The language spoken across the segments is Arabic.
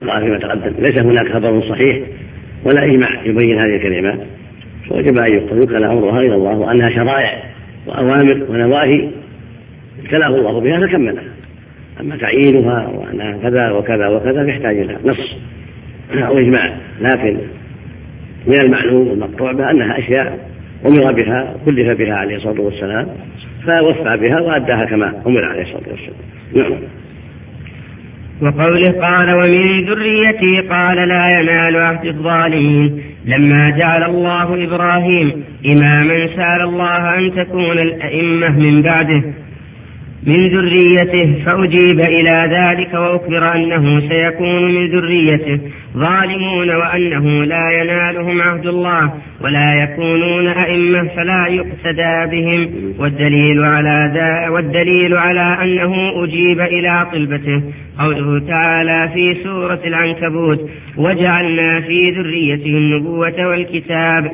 قال فيما تقدم ليس هناك خبر صحيح ولا إجماع يبين هذه الكلمات، فوجب أن يوكل أمرها إلى الله، وأنها شرائع وأوامر ونواهي ابتلاه الله بها فكملها. أما تعيينها وأنها كذا وكذا وكذا يحتاج إلى نص أو إجماع، لكن من المعلوم والمقطوع بأنها أشياء أمر بها كلف بها عليه الصلاة والسلام فوفى بها وأداها كما أمر عليه الصلاة والسلام. نعم. وقوله قال ومن ذريتي قال لا ينال عهد الظالمين، لما جعل الله إبراهيم إماما سأل الله أن تكون الأئمة من بعده من ذريته، فأجيب إلى ذلك وأخبر أنه سيكون من ذريته ظالمون وأنه لا ينالهم عهد الله ولا يكونون أئمة فلا يقتدى بهم، والدليل على أنه أجيب إلى طلبته قوله تعالى في سورة العنكبوت وجعلنا في ذريته النبوة والكتاب،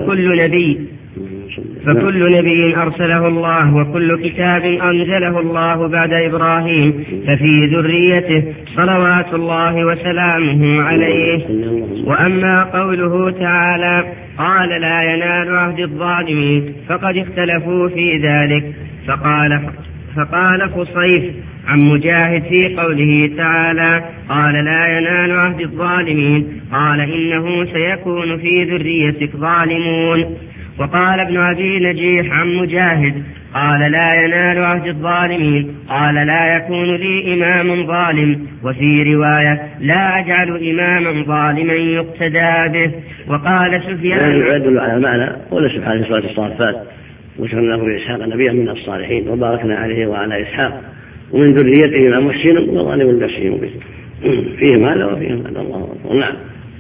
فكل نبي أرسله الله وكل كتاب أنزله الله بعد إبراهيم ففي ذريته صلوات الله وسلامه عليه. وأما قوله تعالى قال لا ينال عهد الظالمين فقد اختلفوا في ذلك، فقال خصيف عن مجاهد في قوله تعالى قال لا ينال عهد الظالمين قال إنه سيكون في ذريتك ظالمون. وقال ابن أبي نجيح عن مجاهد قال لا ينال عهد الظالمين قال لا يكون لي إمام ظالم، وفي رواية لا أجعل إماما ظالما يقتدى به. وقال سفيان يدل على معنى قول سبحانه في سورة الصافات وجعلناه بإسحاق نبيا من الصالحين وباركنا عليه وعلى إسحاق ومن ذريته محسن وظالم لنفسه مبين، فيهم هذا وفيهم هذا. الله أكبر. نعم.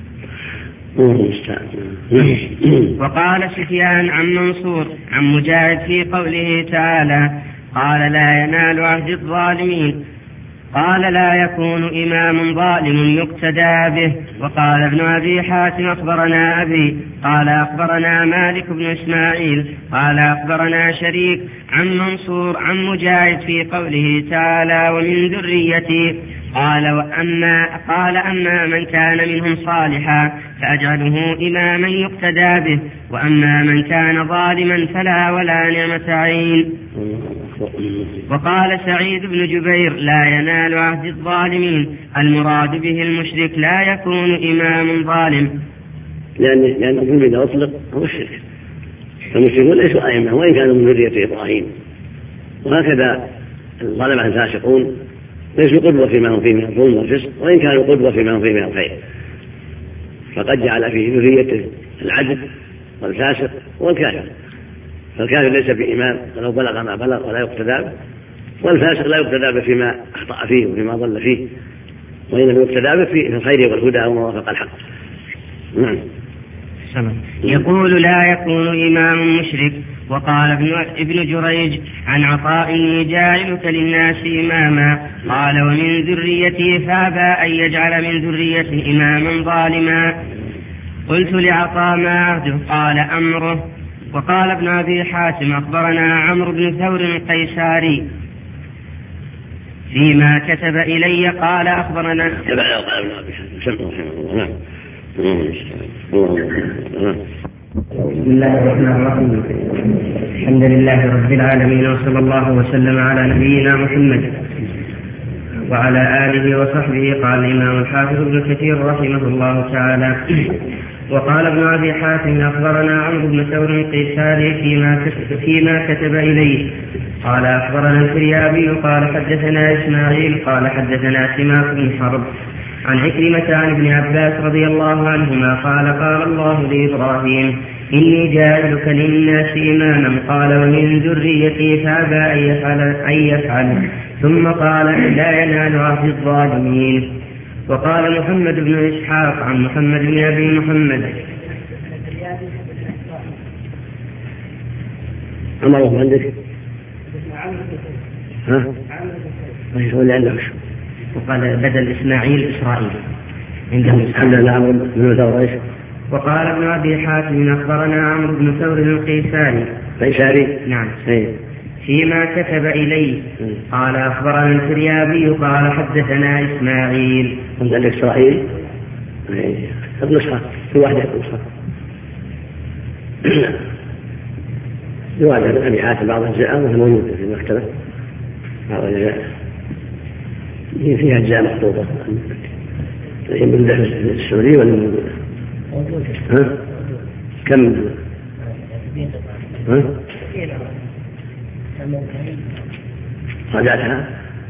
وقال سفيان عن منصور عن مجاهد في قوله تعالى قال لا ينال عهد الظالمين قال لا يكون إمام ظالم يقتدى به. وقال ابن أبي حاتم أخبرنا أبي قال أخبرنا مالك بن إسماعيل قال أخبرنا شريك عن منصور عن مجاهد في قوله تعالى ومن ذريتي قال أما من كان منهم صالحا فأجعله إماما يقتدى به، وأما من كان ظالما فلا ولا نعمة عين. وقال سعيد بن جبير لا ينال عهد الظالمين المراد به المشرك لا يكون إمام ظالم، لأن الظلم إذا أطلق هو الشرك، فالمشركون ليسوا أئمة وإن كانوا من ذرية إبراهيم، وهكذا الظلمة الفاسقون ليسوا قدوة فيما هم فيه من الظلم والفسق وإن كانوا قدوة فيما هم فيه من الخير، فقد جعل في ذريته العدل والفاسق والكافر، فالكافر ليس بإمام ولو بلغ ما بلغ ولا يقتدى به، والفاسق لا يقتدى به فيما أخطأ فيه وفيما ضل فيه، وإنما يقتدى به في الخير والهدى وما وافق الحق. نعم. يقول لا يكون إمام مشرك. وقال ابن جريج عن عطاء جاعلك للناس إماما قال ومن ذريتي فابى أن يجعل من ذريته إماما ظالما. قلت لعطاء ما عهده قال أمره. وقال ابن أبي حاتم أخبرنا عمرو بن ثور القيساري فيما كتب إلي قال أخبرنا بسم الله الرحمن الرحيم. الحمد لله رب العالمين وصلى الله وسلم على نبينا محمد وعلى آله وصحبه. قال الإمام الحافظ ابن كثير رحمه الله تعالى وقال ابن أبي حاتم أخبرنا عمرو بن ثور القيساري فيما كتب إليه قال أخبرنا الفريابي قال حدثنا إسماعيل قال حدثنا سماك بن حرب عن عكرمة عن ابن عباس رضي الله عنهما قال قال الله لإبراهيم إني جاعلك للناس إماما قال ومن ذريتي فأبى أن يفعل ثم قال لا ينال عهد الظالمين. وقال محمد بن إسحاق عن محمد بن أبي محمد أمره عندك ها؟ وقال بدل إسماعيل إسرائيل عندهم الحمد لله عمرو بن ثور. وقال ابن أبي حاتم أخبرنا عمرو بن ثور القيساري قيساري نعم فيما كتب إليه. قال أخبرنا الفريابي قال حدثنا إسماعيل. عند إسرائيل النسخة في واحدة النسخة يوجد أبي حاتم بعض الأجزاء وهي موجودة في المكتبة بعض الأجزاء فيها أجزاء مخطوطة الحين من السعودية ولا موجودة؟ كم؟ راجعتها؟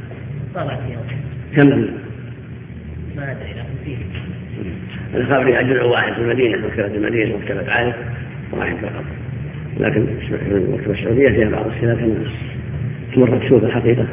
كم؟ ما أدري لكن فيه. الخبر أجزء واحد في المدينة مكتبة المدينة مكتبة عائلة واحد فقط، لكن المكتبة السعودية فيها بعض الخلاف مرة تشوف الحقيقة.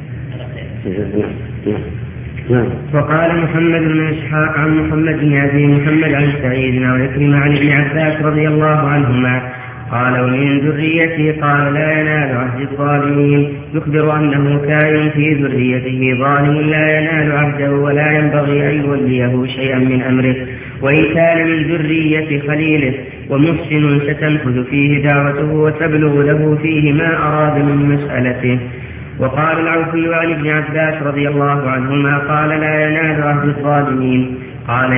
نعم. وقال محمد بن إسحاق عن محمد بن أبي محمد عن سعيد وعكرمة عن ابن عباس رضي الله عنهما قال ومن ذريته قال لا ينال عهد الظالمين، يخبر أنه كائن في ذريته ظالم لا ينال عهده ولا ينبغي أن يوليه شيئا من أمره، وإن كان من ذرية خليله ومحسن ستنفذ فيه دعوته وتبلغ له فيه ما أراد من مسألته. وقال العوفي عن ابن عباس رضي الله عنهما قال لا ينال عهد الظالمين، قال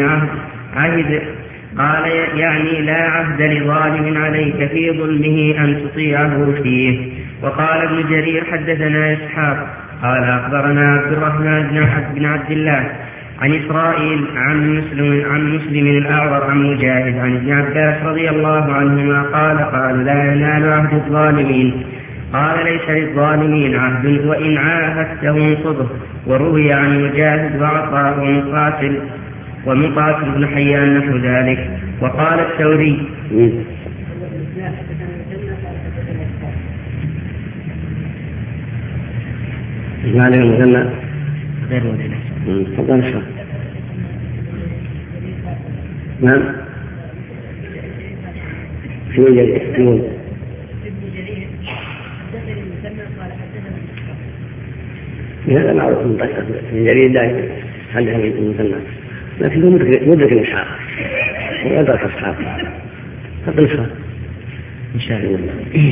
يعني لا عهد لظالم عليك في ظلمه أن تطيعه فيه. وقال ابن جرير حدثنا إسحاق قال أخبرنا عبد الرحمن بن عبد الله عن إسرائيل عن مسلم الأعور عن مجاهد عن ابن عباس رضي الله عنهما قال لا ينال عهد الظالمين، قال ليس للظالمين عهد وإن عاهدته انقضه. وروي عن مجاهد وعطاء ومقاتل بن حيان نحو ذلك. وقال الثوري ما له مثنى غير مدينة. نعم في وجه هذا معروف من طريقة ابن جرير دائما حدث من المثنى، لكنه مدرك الإسحاق وأدرك أصحابه حتى نسخة إن شاء الله.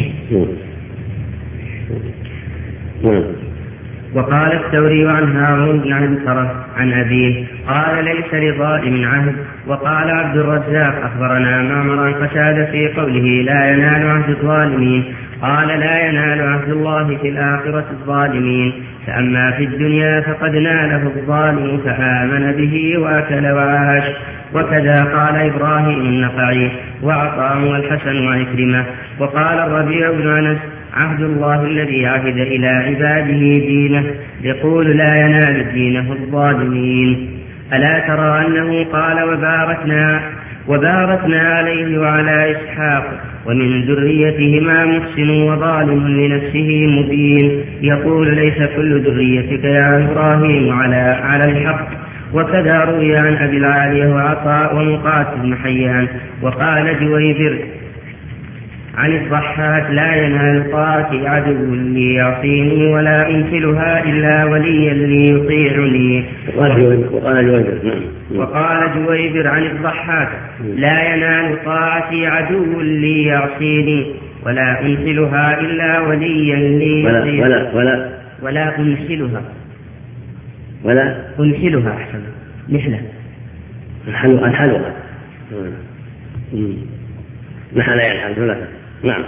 وقال الثوري عن هارون بن عنترة عن أبيه قال ليس لظالم عهد. وقال عبد الرزاق أخبرنا معمر عن قتادة في قوله لا ينال عهد الظالمين قال لا ينال عهد الله في الآخرة الظالمين، فأما في الدنيا فقد ناله الظالم فآمن به وأكل وعاش. وكذا قال إبراهيم النخعي وعطاء والحسن وعكرمة. وقال الربيع بن أنس عهد الله الذي عهد إلى عباده دينه، يقول لا ينال دينه الظالمين. ألا ترى أنه قال وباركنا عليه وعلى إسحاق ومن ذريتهما محسن وظالم لنفسه مبين، يقول ليس كل ذريتك يا إبراهيم على الحق. وكذا روي عن أبي العالية وعطاء ومقاتل بن حيان. وقال جويبر عن الضحاك لا ينال طاعتي عدو لي يعصيني ولا أمثلها إلا وليا لي يطيعني. وقال جويبر عن الضحاك لا ينال طاعتي عدو لي يعصيني ولا أمثلها إلا وليا لي يطيعني. ولا أمثلها أحسن مثله الحلوة نحن ينحل. نعم.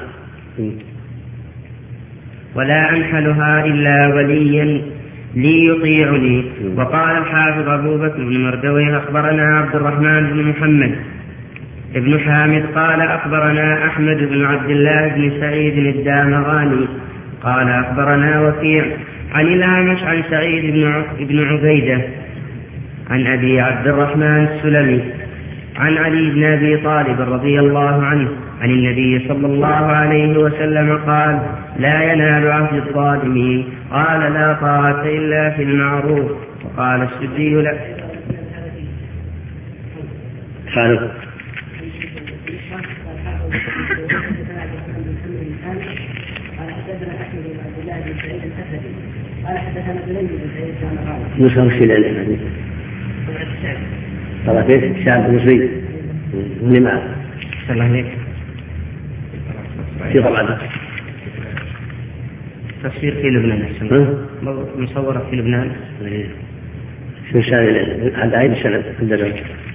ولا أنحلها إلا وليا لي يطيعني. وقال الحافظ أبو بكر بن مردويه أخبرنا عبد الرحمن بن محمد ابن حامد قال أخبرنا أحمد بن عبد الله بن سعيد الدامغاني قال أخبرنا وكيع عن الأعمش عن سعيد بن عبيدة عن أبي عبد الرحمن السلمي عن علي بن أبي طالب رضي الله عنه عن النبي صلى الله عليه وسلم قال لا ينال عهد الظالمين، قال لا طاعة إلا في المعروف. وقال السدي لا خالد قال حدثنا سليم بن سعيد نسخة الشيلاني طبعا شاب مصري لما الله عليك في طبعا تصوير في لبنان مصورة في لبنان في عند عيد السنة عند.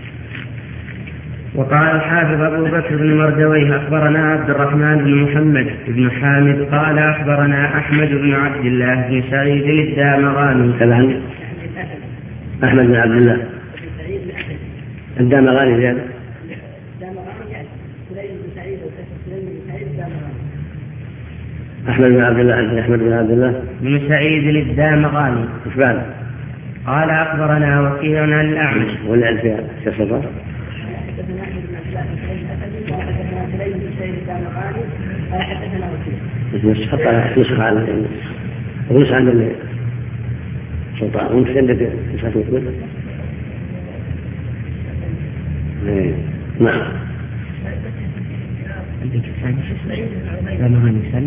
وقال الحافظ أبو بكر بن مردويه أخبرنا عبد الرحمن بن محمد بن حامد قال أخبرنا أحمد بن عبد الله بن سعيد الدامغاني. كذا أحمد بن عبد الله الدامغاني زيادة. أحمد بن عبد الله أحمد بن عبد الله بن سعيد الدامغاني. إيش بعد؟ قال أخبرنا وكيع عن الأعمش. ولا فيها شخص حتى نسخ على ونسخ عند السلطان وانت عندك نسخة مثل. نعم. لا ما هني سنة.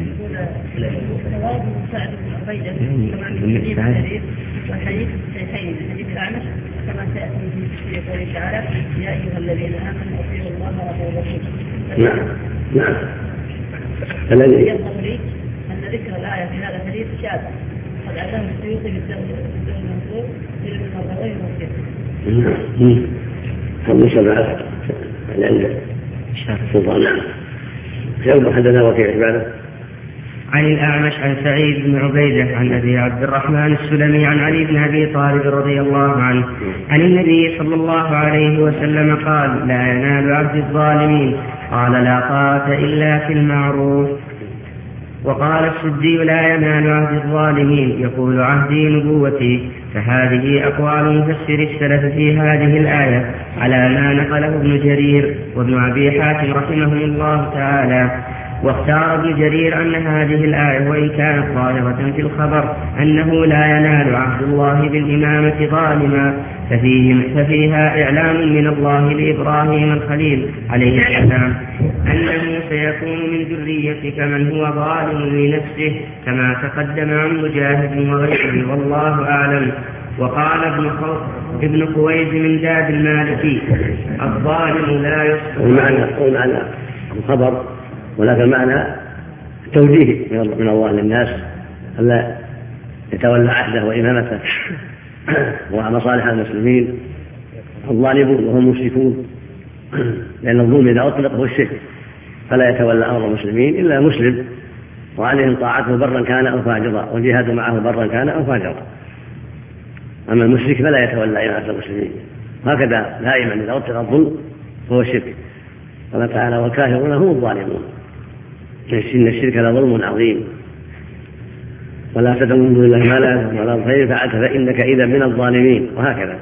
والحديث الشيخين حديث الأعمش كما سيأتي في قوله تعالى يا أيها الذين آمنوا أطيعوا الله ورسوله. نعم. الذي يظهر لي أن ذكر الآية في هذا الحديث شاذ قد أعلم السيوطي بالدم المنصور في المرضوين والكذب. فالنسبة عند السلطان. نعم. يوم حدثنا وكيع بعده. عن الأعمش عن سعيد بن عبيدة عن أبي عبد الرحمن السلمي عن علي بن أبي طالب رضي الله عنه عن النبي صلى الله عليه وسلم قال لا ينال عبد الظالمين قال لا طاعة إلا في المعروف. وقال السدي لا ينال عهد الظالمين يقول عهدي نبوتي. فهذه أقوال مفسر السلف في هذه الآية على ما نقله ابن جرير وابن أبي حاتم رحمهم الله تعالى. واختار ابن جرير أن هذه الآية وإن كانت ظاهرة في الخبر أنه لا ينال عهد الله بالإمامة ظالما ففيها إعلام من الله لإبراهيم الخليل عليه السلام أنه سيكون من ذريتك من هو ظالم لنفسه كما تقدم عن مجاهد وغيره والله أعلم. وقال ابن خويز من جاد المالكي الظالم لا يصلح. والمعنى الخبر ولكن معنى توجيه من الله للناس ألا يتولى عهده وإمامته ومصالح المسلمين الظالمون وهم مشركون، لأن الظلم إذا أطلق هو الشرك، فلا يتولى أمر المسلمين إلا مسلم وعليهم طاعته برا كان أو فاجرا والجهاد معه برا كان أو فاجرا. أما المشرك فلا يتولى إمامة المسلمين. هكذا دائما إذا أطلق الظلم فهو الشرك. قال تعالى والكافرون هم الظالمون إن الشرك لظلم عظيم ولا تدعوا من دون الله ما لا يضر ولا الخير فعلت فإنك إذا من الظالمين. وهكذا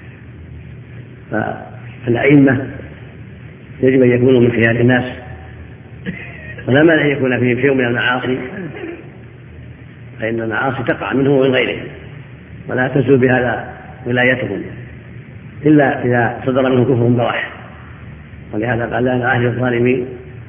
فالأئمة يجب أن يكونوا من خيار الناس ولا مانع أن يكون فيهم شيء من المعاصي، فإن المعاصي تقع منه ومن غيره ولا تزول بهذا ولايتهم إلا إذا صدر منه كفر بواح. ولهذا قال لا عهد الظالمين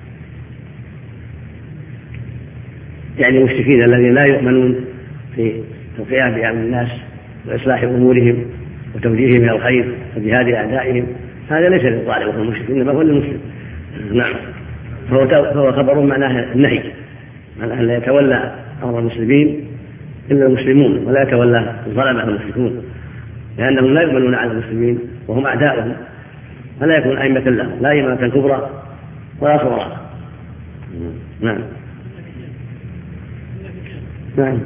يعني المشركين الذين لا يؤمنون في القيام بأمر الناس وإصلاح أمورهم وتوجيههم إلى الخير وجهاد أعدائهم. هذا ليس للظالم وهو المشرك إنما هو للمسلم. نعم. فهو خبر معناه النهي معناه لا يتولى أمر المسلمين إلا المسلمون ولا يتولى الظلمة المشركون، لأنهم لا يؤمنون على المسلمين وهم أعداؤهم، فلا يكون أئمة لهم لا إمامة كبرى ولا صغرى. نعم. نعم.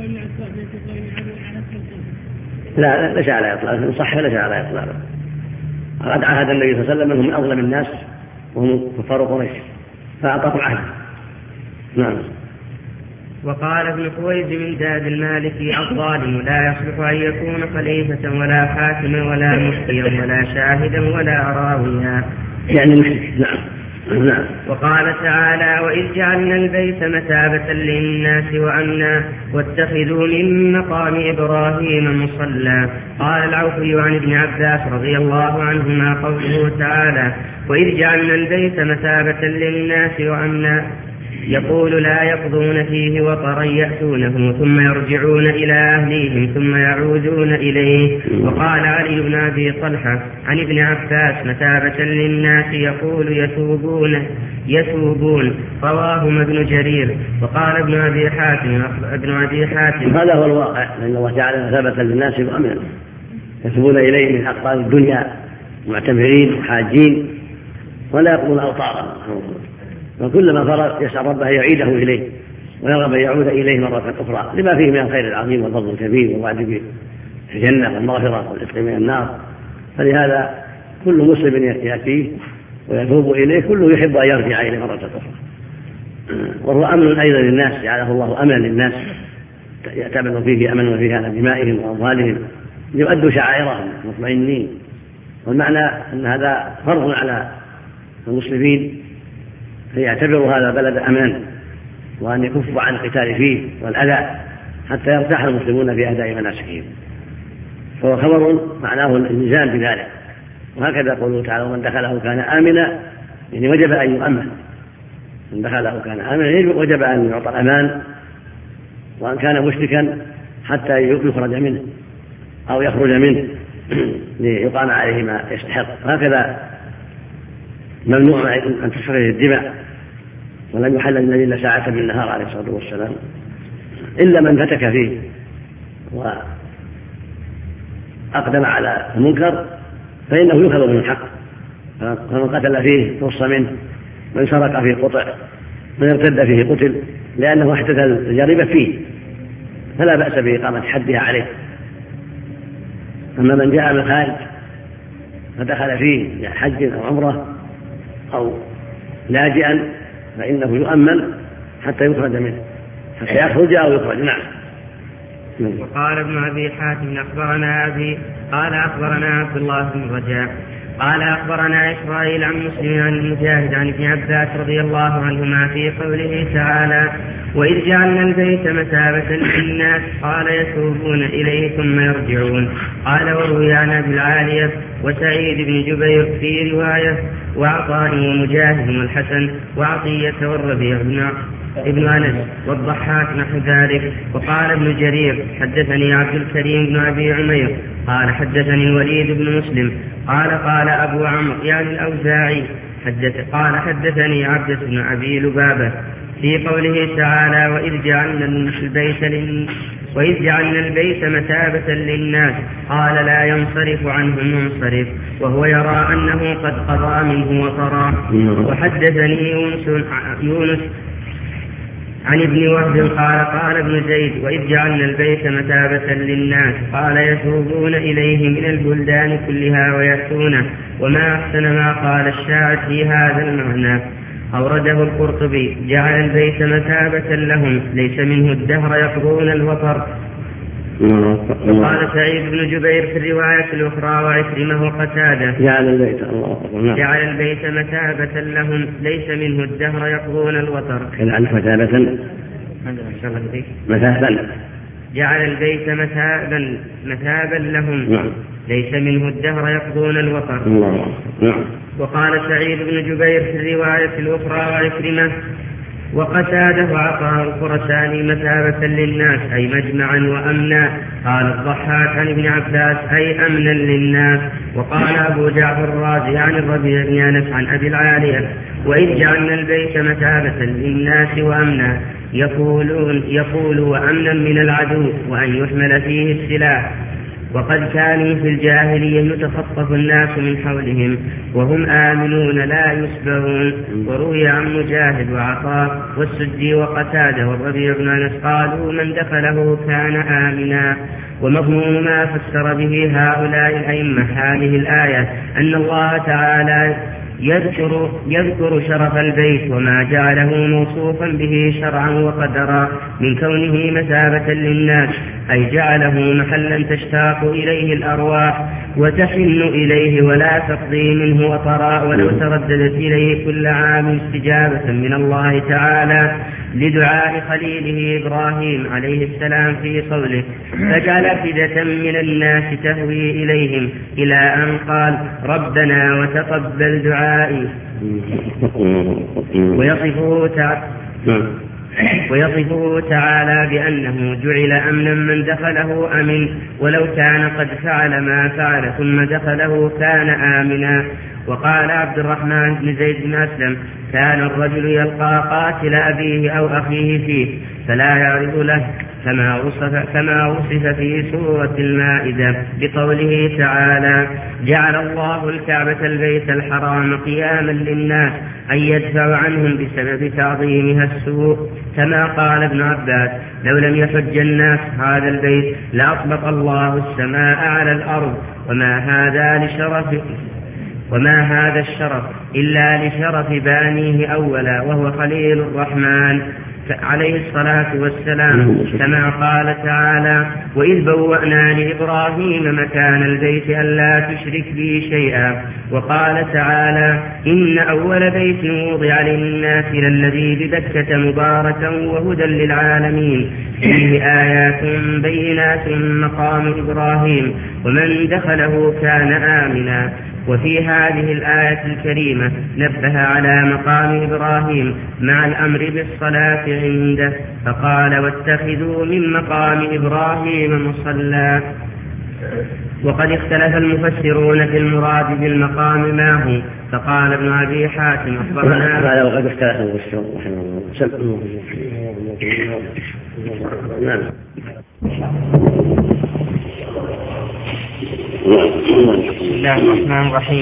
لا ليس على إطلاق صح ليس على إطلاق. قد عهد النبي صلى الله عليه وسلم أنهم من أظلم الناس وهم كفار قريش فأعطاهم عهد. نعم. وقال ابن خويز من جاد المالكي الظالم لا يصلح أن يكون خليفة ولا حاكما ولا مفتيا ولا شاهدا ولا راويا يعني مشرك. نعم. نعم. وقال تعالى وإذ جعلنا البيت مثابة للناس وأمنا واتخذوا من مقام إبراهيم مصلى. قال العوفي عن ابن عباس رضي الله عنهما قوله تعالى وإذ جعلنا البيت مثابة للناس وأمنا يقول لا يقضون فيه وطرا يأتونه ثم يرجعون إلى أهليهم ثم يعودون إليه. وقال علي بن أبي طلحة عن ابن عباس مثابة للناس يقول يتوبون رواهما ابن جرير. وقال ابن أبي حاتم هذا هو الواقع، لأن الله تعالى مثابة للناس وأمنا يتوبون إليه من أقطار الدنيا معتمرين وحاجين ولا يقضون أوطارا، وكلما فرغ يسأل ربه يعيده إليه ويرغب أن يعود إليه مرة أخرى لما فيه من الخير العظيم والفضل الكبير والوعد بالجنة والمغفرة والعتق من النار. فلهذا كل مسلم يأتيه ويتوب إليه كله يحب أن يرجع إليه مرة أخرى، وهو أمن أيضا للناس، جعله الله أمنا للناس يعتبر فيه أمن فيه على دمائهم وأموالهم ليؤدوا شعائرهم مطمئنين. والمعنى أن هذا فرض على المسلمين أن يعتبروا هذا البلد أمنا وأن يكفوا عن القتال فيه والأذى حتى يرتاح المسلمون في أداء مناسكهم. فهو خبر معناه الإلزام بذلك، وهكذا قوله تعالى ومن دخله كان آمنا، يعني وجب أن يؤمن، من دخله كان آمنا وجب أن يعطى الأمان، وأن كان مشركا حتى يخرج منه أو يخرج منه ليقام عليه ما يستحق. هكذا ممنوع أن تسفك الدماء، ولم يحل للنبي إلا ساعة بالنهار عليه الصلاة والسلام، إلا من فتك فيه وأقدم على المنكر فإنه يؤخذ من الحق، فمن قتل فيه قص منه، من سرق فيه قطع، من ارتد فيه قتل، لأنه احدث الجريمة فيه فلا بأس بإقامة حدها عليه. أما من جاء من خارج فدخل فيه حج أو عمرة أو لاجئا فإنه يؤمن حتى يخرج منه، حتى يخرج أو يخرج. نعم. وقال ابن أبي حاتم قال أخبرنا عبد الله بن رجاء قال أخبرنا إسرائيل عن مسلم عن المجاهد عن ابن عباس رضي الله عنهما في قوله تعالى وإذ جعلنا البيت مثابة للناس قال يتوبون إليه ثم يرجعون. قال وروي عن أبي العالية وسعيد بن جبير في رواية وعطاء ومجاهد والحسن وعطية والربيع ابن أنس والضحاك نحو ذلك. وقال ابن جرير حدثني عبد الكريم بن أبي عمير قال حدثني الوليد بن مسلم قال أبو عمرو يعني الأوزاعي قال حدثني عبدة بن أبي لبابة في قوله تعالى وإذ جعلنا البيت مثابة للناس قال لا ينصرف عنه منصرف، وهو يرى أنه قد قضى منه وطرى. وحدثني يونس عن ابن وهب قال ابن زيد وإذ جعلنا البيت مثابة للناس قال يتوبون إليه من البلدان كلها ويأتونه. وما أحسن ما قال الشاعر في هذا المعنى. أورده القرطبي جعل البيت مثابة لهم ليس منه الدهر يقضون الوطر. وقال سعيد بن جبير في الرواية الأخرى وعكرمة وقتادة جعل البيت مثابة لهم ليس منه الدهر يقضون الوطر. جعل البيت مثابا لهم ليس منه الدهر يقضون الوطر. وقال سعيد بن جبير في الرواية الأخرى وعكرمة وقتاده وعطاء الخرساني مثابة للناس أي مجمعا وأمنا. قال الضحاك عن ابن عباس أي أمنا للناس. وقال أبو جعفر الرازي عن الربيع بن أنس عن أبي العالية وإذ جعلنا البيت مثابة للناس وأمنا يقول وأمنا من العدو وأن يحمل فيه السلاح. وقد كانوا في الجاهلية يتخطف الناس من حولهم وهم آمنون لا يسبرون. وروي عن مجاهد وعطاء والسدي وقتاده والربيع بن أنس قالوا من دخله كان آمنا. ومضمون ما فسر به هؤلاء الأئمة هذه الآية أن الله تعالى يذكر شرف البيت وما جعله موصوفا به شرعا وقدرا من كونه مثابة للناس أي جعله محلا تشتاق إليه الأرواح وتحن إليه ولا تقضي منه وطرا ولو ترددت إليه كل عام استجابة من الله تعالى لدعاء خليله إبراهيم عليه السلام في قوله فجعل أفئدة من الناس تهوي إليهم إلى أن قال ربنا وتقبل دعائي. ويصفه تعالى بأنه جعل أمنا من دخله أمن ولو كان قد فعل ما فعل ثم دخله كان آمنا. وقال عبد الرحمن بن زيد بن أسلم كان الرجل يلقى قاتل أبيه أو أخيه فيه فلا يعرض له كما وصف في سورة المائدة بقوله تعالى جعل الله الكعبة البيت الحرام قياما للناس أن يدفع عنهم بسبب تعظيمها السوء. كما قال ابن عباس لو لم يحج الناس هذا البيت لأطبق الله السماء على الأرض وما هذا الشرف إلا لشرف بانيه أولا وهو خليل الرحمن عليه الصلاة والسلام. كما قال تعالى وإذ بوأنا لإبراهيم مكان البيت ألا تشرك بي شيئا. وقال تعالى إن أول بيت وضع للناس للذي ببكة مباركا وهدى للعالمين فيه آيات بينات مقام إبراهيم ومن دخله كان آمنا. وفي هذه الآية الكريمة نبه على مقام إبراهيم مع الأمر بالصلاة عنده فقال واتخذوا من مقام إبراهيم مصلى. وقد اختلف المفسرون في المراد بالمقام ما هو فقال ابن أبي حاتم أخبرنا وقد اختلف المفسرون رحمه الله. بسم الله الرحمن الرحيم.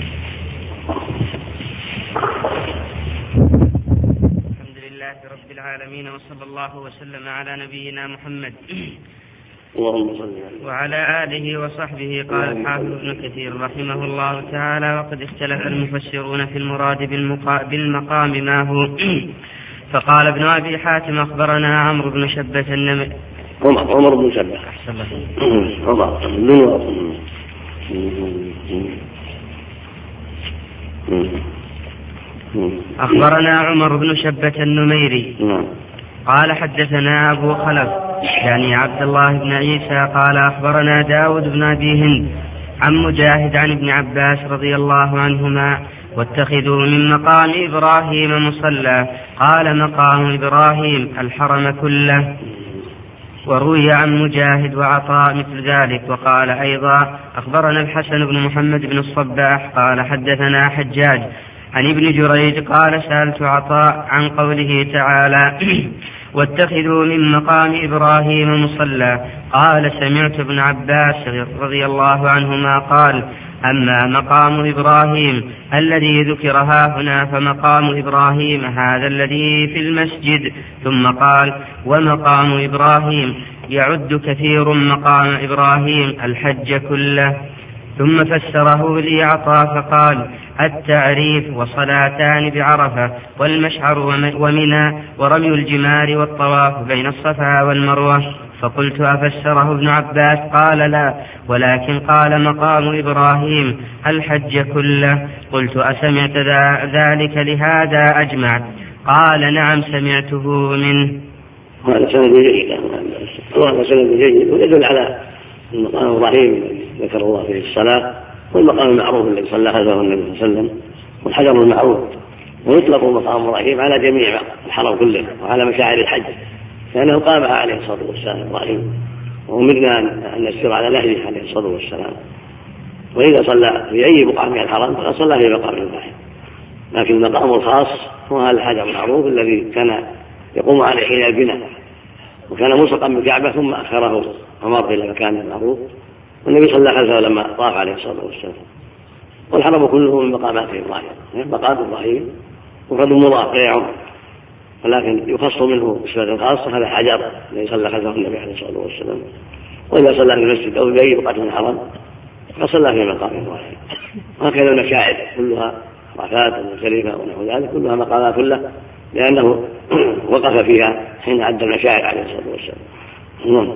الحمد لله رب العالمين وصلى الله وسلم على نبينا محمد وعلى آله وصحبه. قال الحافظ ابن كثير رحمه الله تعالى وقد اختلف المفسرون في المراد بالمقام ما هو فقال ابن أبي حاتم أخبرنا عمرو بن شبة عمر بن شبة أخبرنا عمر بن شبة النميري قال حدثنا أبو خلف يعني عبد الله بن عيسى قال أخبرنا داود بن أبي هند عن مجاهد عن ابن عباس رضي الله عنهما واتخذوا من مقام إبراهيم مصلى. قال مقام إبراهيم الحرم كله. وروي عن مجاهد وعطاء مثل ذلك. وقال أيضا أخبرنا الحسن بن محمد بن الصباح قال حدثنا حجاج عن ابن جريج قال سألت عطاء عن قوله تعالى واتخذوا من مقام إبراهيم مصلى. قال سمعت ابن عباس رضي الله عنهما قال أما مقام إبراهيم الذي ذكر هنا فمقام إبراهيم هذا الذي في المسجد. ثم قال ومقام إبراهيم يعد كثير مقام إبراهيم الحج كله. ثم فسره لي عطاء فقال التعريف وصلاتان بعرفة والمشعر ومنى ورمي الجمار والطواف بين الصفا والمروة. فقلت أفسره ابن عباس قال لا ولكن قال مقام إبراهيم الحج كله. قلت أسمعت ذلك لهذا أجمع؟ قال نعم سمعته منه. هذا سند جيد ويدل على مقام إبراهيم ذكر الله فيه الصلاة والمقام المعروف الذي صلى خلفه النبي صلى الله عليه وسلم والحجر المعروف. ويطلق مقام إبراهيم على جميع الحرم كله وعلى مشاعر الحج لأنه قامها عليه الصلاة والسلام إبراهيم وأمرنا أن نسير على نهجه عليه الصلاة والسلام. وإذا صلى في أي بقعة من الحرم فقد صلى في مقام إبراهيم. لكن المقام الخاص هو هذا الحجر المعروف الذي كان يقوم عليه حين البناء وكان ملصقا بالكعبة ثم أخره ومر إلى مكان معروف والنبي صلى خلفه لما طاف عليه الصلاة والسلام. والحرم كله من مقامات إبراهيم مقام إبراهيم مفرد مضاف لا يعم ولكن يخص منه بصفة خاصة هذا حجر الذي صلى خلفه النبي عليه الصلاة والسلام. وإذا صلى في المسجد أو في أي بقعة من الحرم فصلى في مقام إبراهيم. وهكذا المشاعر كلها عرفات ومزدلفة ونحو ذلك كلها مقامات له لأنه وقف فيها حين عد المشاعر عليه الصلاة والسلام.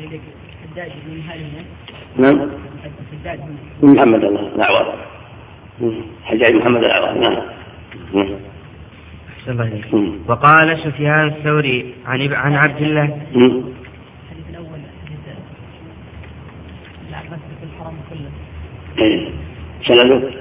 نعم محمد الله الأعوار حجاج محمد الأعوار. نعم وقال سفيان الثوري عن عبد الله الحديث الأول العباس في الحرم كله سنده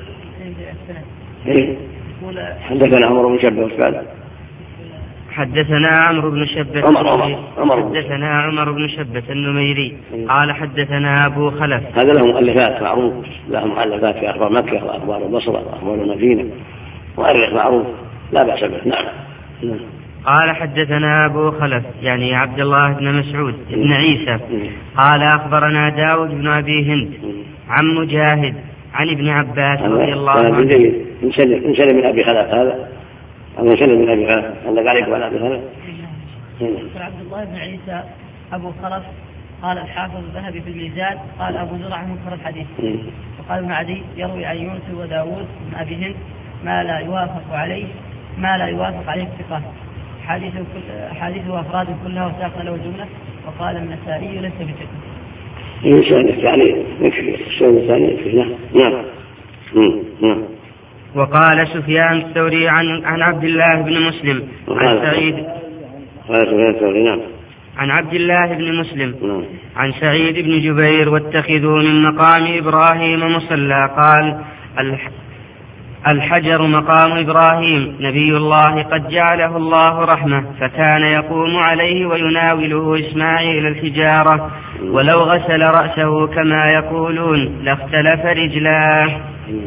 حدثنا عمرو بن شبة وسعد حدثنا عمرو بن شبة حدثنا عمر بن شبة النميري قال حدثنا أبو خلف. هذا له مؤلفات معروف، له مؤلفات في أخبار مكة وأخبار البصرة وأخبار المدينة، مؤرخ معروف لا بأس به. نعم. قال حدثنا أبو خلف يعني عبد الله بن مسعود بن عيسى قال أخبرنا داود بن أبي هند عن مجاهد عن ابن عباس رضي الله عنه. انسلم من أبي خلف هذا أو انسلم من أبي خلف عندك عليك وعلى أبي خلف. عبد الله بن عيسى أبو خلف قال الحافظ الذهبي في الميزان قال أبو زرع منكر الحديث. وقال ابن عدي يروي عن يونس وداود بن أبي هند ما لا يوافق عليه الثقات، حديثه وأفراد كلها وساق له جملة. وقال النسائي ليس بثقة. يعني نكفي الشيء الثاني. نعم. وقال سفيان الثوري عن عبد الله بن مسلم عن سعيد عن عبد الله بن مسلم عن سعيد بن جبير واتخذوا من مقام إبراهيم مصلى قال الحجر مقام إبراهيم نبي الله قد جعله الله رحمة فكان يقوم عليه ويناوله إسماعيل الحجارة ولو غسل رأسه كما يقولون لاختلف رجلاه.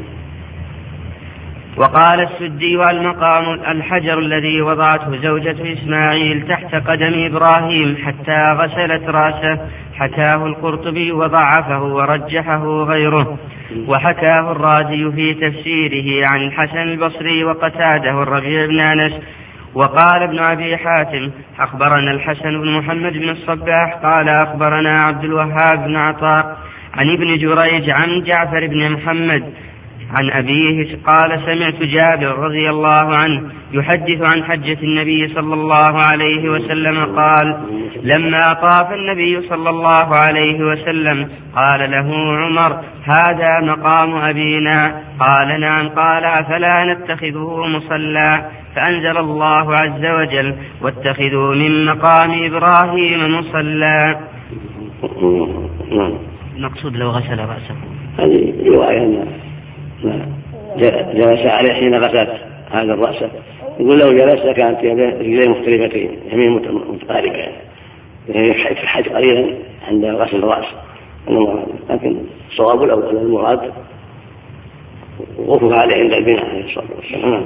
وقال السدي والمقام الحجر الذي وضعته زوجة إسماعيل تحت قدم إبراهيم حتى غسلت رأسه، حكاه القرطبي وضعفه ورجحه غيره، وحكاه الرازي في تفسيره عن الحسن البصري وقتاده الربيع بن أنس. وقال ابن أبي حاتم أخبرنا الحسن بن محمد بن الصباح قال أخبرنا عبد الوهاب بن عطاء عن ابن جريج عن جعفر بن محمد عن أبيه قال سمعت جابر رضي الله عنه يحدث عن حجة النبي صلى الله عليه وسلم قال لما طاف النبي صلى الله عليه وسلم قال له عمر هذا مقام أبينا؟ قال نعم. قال أفلا نتخذه مصلى؟ فأنزل الله عز وجل واتخذوا من مقام إبراهيم مصلى. المقصود لو غسل رأسه. هذه رواية جلس عليه حين غسلت هذا الرأس، يقول لو جلس كانت رجليه مختلفتين يمين متقاربة يعني في الحج قليلا عند غسل الرأس، لكن صواب الأول المراد وقف عليه عند البناء عليه الصلاة والسلام.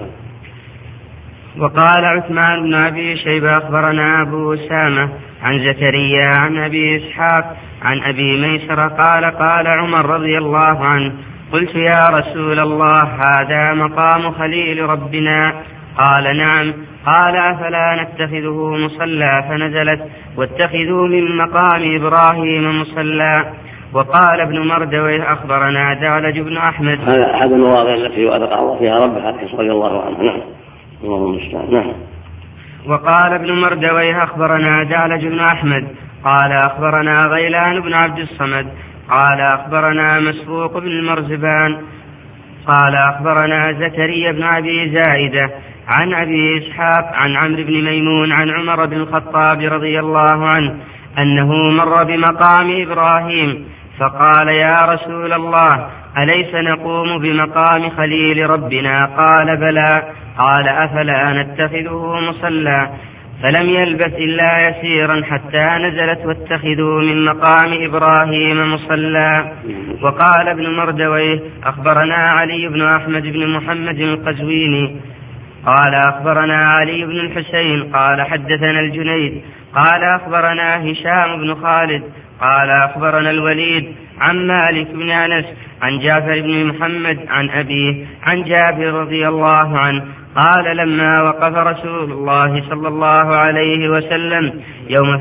وقال عثمان بن أبي شيبة أخبرنا أبو أسامة عن زكريا عن أبي إسحاق عن أبي ميسر قال عمر رضي الله عنه قلت يا رسول الله هذا مقام خليل ربنا؟ قال نعم. قال أفلا نتخذه مصلى؟ فنزلت واتخذوا من مقام إبراهيم مصلى. وقال ابن مردويه أخبرنا دعلج بن أحمد. هذا أحد المواضع التي وثق الله فيها ربها رضي الله عنه. نعم. نعم. وقال ابن مردويه أخبرنا دعلج بن أحمد قال أخبرنا غيلان بن عبد الصمد قال أخبرنا مسروق بن المرزبان قال أخبرنا زكريا بن أبي زائدة عن أبي إسحاق عن عمرو بن ميمون عن عمر بن الخطاب رضي الله عنه أنه مر بمقام إبراهيم فقال يا رسول الله أليس نقوم بمقام خليل ربنا؟ قال بلى. قال أفلا نتخذه مصلى؟ فلم يلبث إلا يسيرا حتى نزلت واتخذوا من مقام إبراهيم مصلى. وقال ابن مردويه أخبرنا علي بن أحمد بن محمد القزويني قال أخبرنا علي بن الحسين قال حدثنا الجنيد قال أخبرنا هشام بن خالد قال أخبرنا الوليد عن مالك بن أنس عن جعفر بن محمد عن أبيه عن جابر رضي الله عنه قال لما وقف رسول الله صلى الله عليه وسلم يوم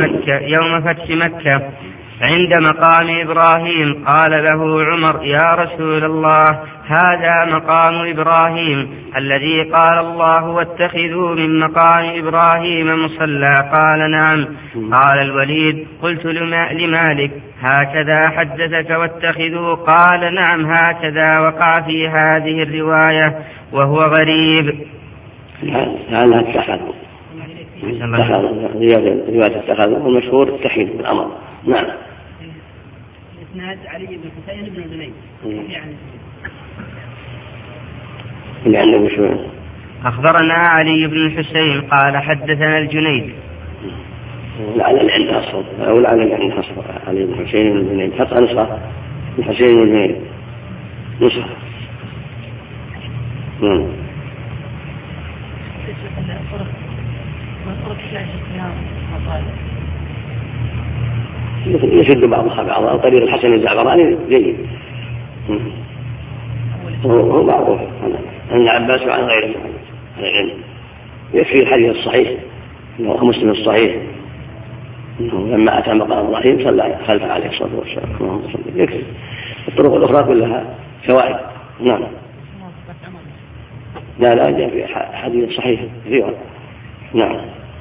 فتح مكة عند مقام إبراهيم قال له عمر يا رسول الله هذا مقام إبراهيم الذي قال الله واتخذوا من مقام إبراهيم مصلى؟ قال نعم. قال الوليد قلت لمالك هكذا حدثك واتخذوا؟ قال نعم هكذا وقع في هذه الرواية وهو غريب. لأنها اتخذوا رواية اتخذوا والمشهور التحييد بالأمر. نعم. إسناد علي بن حسين بن زنيد لأنه شو أخبرنا علي بن الحسين قال حدثنا الجنيد. لعل العلم أصل أو لعل العلم أصل علي بن حسين بن زنيد حتى نسخة من حسين بن زنيد نسخة. يشد بعضها بعضا. طريق الحسن الزعفراني جيد هو معروف عن العباس وعن غيره عن العلم. يكفي الحديث الصحيح انه مسلم الصحيح انه لما اتى مقام ابراهيم صلى خلف عليه الصلاه والسلام. يكفي. الطرق الاخرى كلها فوائد. نعم. لا جاء في حديث صحيح كثيرا. نعم.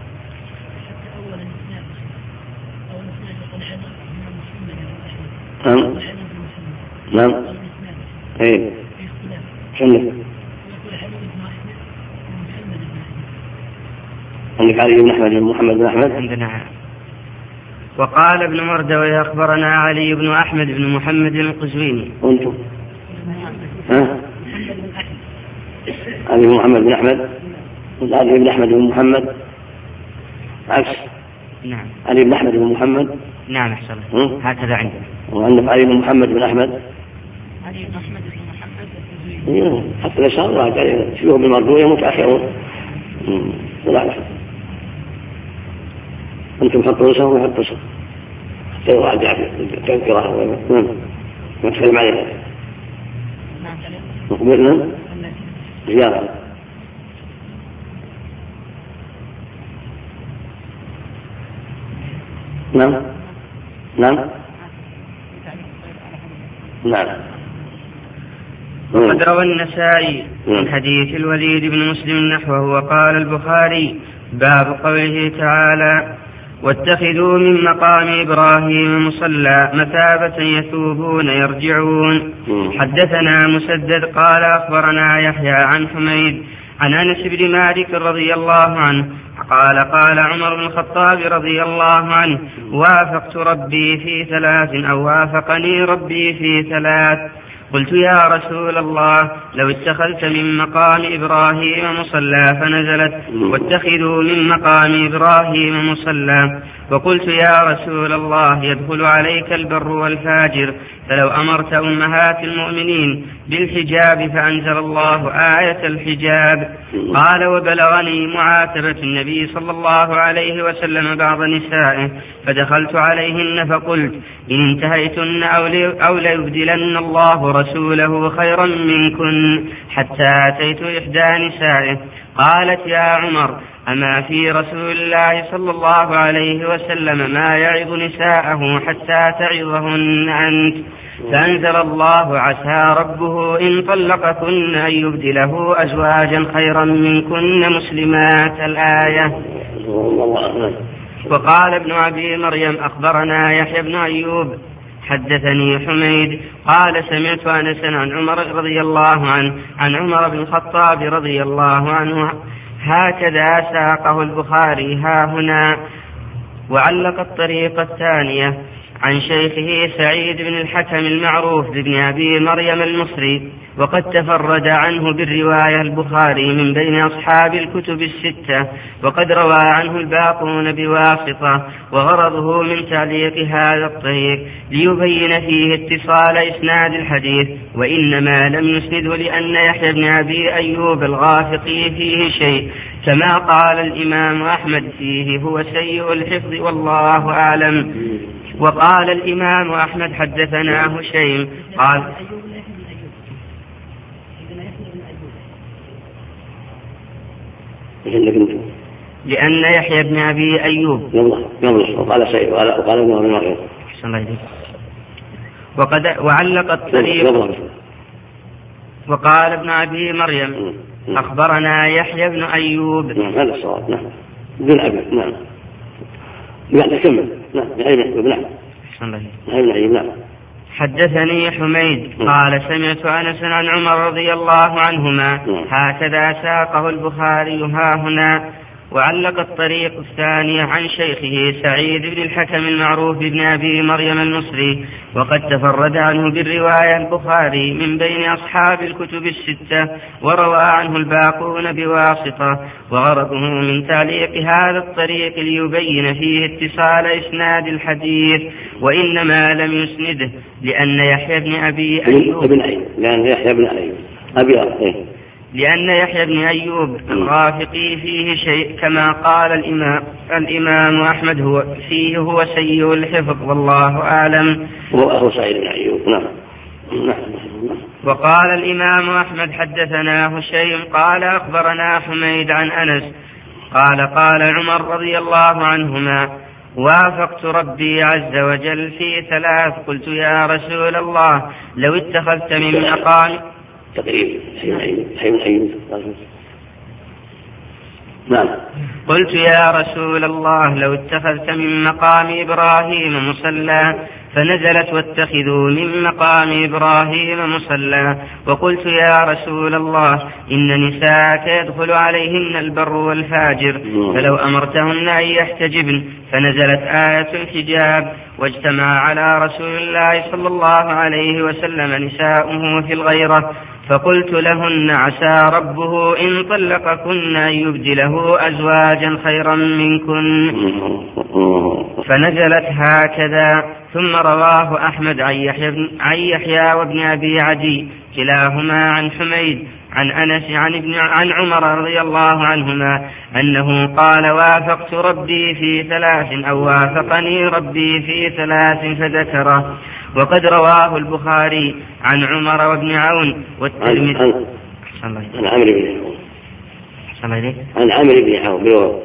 نعم. ايه سنة عندك علي بن أحمد بن محمد بن أحمد عندنا. وقال ابن مردوي أخبرنا علي بن أحمد بن محمد القزويني. وانتم علي بن محمد بن أحمد علي بن أحمد بن محمد عكس. نعم. علي بن أحمد بن محمد. نعم أحسن. هكذا عندنا. وعندنا علي بن محمد بن أحمد. علي بن أحمد بن محمد. حتى الإشارة واحد شبه بالمرجوية متأخرون. لا أنتم حطوا صف وحطوا صف حتى واحد تذكره ونتكلم عليها. مقبلنا زيارة. نعم. وقد روى النسائي من حديث الوليد بن مسلم نحوه. وقال البخاري باب قوله تعالى واتخذوا من مقام إبراهيم مصلى مثابة يثوبون يرجعون. حدثنا مسدد قال أخبرنا يحيى عن حميد عن أنس بن مالك رضي الله عنه قال عمر بن الخطاب رضي الله عنه وافقت ربي في 3 أو وافقني ربي في 3. قلت يا رسول الله لو اتخذت من مقام إبراهيم مصلى فنزلت واتخذوا من مقام إبراهيم مصلى. وقلت يا رسول الله يدخل عليك البر والفاجر فلو أمرت أمهات المؤمنين بالحجاب فأنزل الله آية الحجاب. قال وبلغني معاتبة النبي صلى الله عليه وسلم بعض نسائه فدخلت عليهن فقلت إن انتهيتن أو ليبدلن الله رسوله خيرا منكن حتى أتيت إحدى نسائه قالت يا عمر أما في رسول الله صلى الله عليه وسلم ما يعظ نساءه حتى تعظهن أنت. فأنزل الله عسى ربه إن طلقكن أن يبدله أزواجا خيرا منكن مسلمات الآية. وقال ابن أبي مريم أخبرنا يحيى بن أيوب حدثني حميد قال سمعت أنس عن عمر رضي الله عنه عن عمر بن الخطاب رضي الله عنه هكذا ساقه البخاري هاهنا. وعلق الطريقة الثانية عن شيخه سعيد بن الحكم المعروف بن أبي مريم المصري وقد تفرد عنه بالرواية البخاري من بين أصحاب الكتب 6 وقد روى عنه الباقون بواسطة. وغرضه من تعليق هذا الطريق ليبين فيه اتصال إسناد الحديث وإنما لم يسنده لأن يحيى بن أبي أيوب الغافقي فيه شيء كما قال الإمام أحمد فيه هو سيء الحفظ والله أعلم. وقال الإمام أحمد حدثنا هشيم قال لأن يحيى بن أبي أيوب وقال سيء وقال ابن أبي مريم. وعلق الطريق وقال ابن أبي مريم أخبرنا يحيى بن أيوب. هذا الصواب. نعم بن أبي. نعم لا كمل. نعم يحيى بن أيوب. نعم يحيى بن أيوب. نعم حدثني حميد قال سمعت أنس عن عمر رضي الله عنهما هكذا ساقه البخاري هاهنا. وعلق الطريق الثاني عن شيخه سعيد بن الحكم المعروف بن أبي مريم المصري، وقد تفرد عنه بالرواية البخاري من بين أصحاب الكتب الستة، وروى عنه الباقون بواسطة، وغرضه من تعليق هذا الطريق ليبين فيه اتصال إسناد الحديث، وإنما لم يسنده لأن يحيى بن أبي أيوب الرافقي فيه شيء، كما قال الإمام أحمد هو سيء الحفظ والله أعلم. وأخو سعيد بن أيوب. وقال الإمام أحمد حدثنا هشيم قال أخبرنا حميد عن أنس قال عمر رضي الله عنهما وافقت ربي عز وجل في 3 قلت يا رسول الله لو اتخذت من مقام تقريبا نعم. قلت يا رسول الله لو اتخذت من مقام إبراهيم مصلى، فنزلت واتخذوا من مقام إبراهيم مصلى. وقلت يا رسول الله إن نساءك يدخل عليهن البر والفاجر، فلو أمرتهن أن يحتجبن، فنزلت آية الحجاب. واجتمع على رسول الله صلى الله عليه وسلم نساؤه في الغيرة، فقلت لهن عسى ربه إن طلقكن أن يبدله أزواجا خيرا منكن، فنزلت هكذا. ثم رواه أحمد عن يحيى وابن أبي عدي كلاهما عن حميد عن أنس عن عمر رضي الله عنهما أنه قال وافقت ربي في 3 أو وافقني ربي في 3 فذكره. وقد رواه البخاري عن عمر وابن عون والترمذي عن عمرو بن عون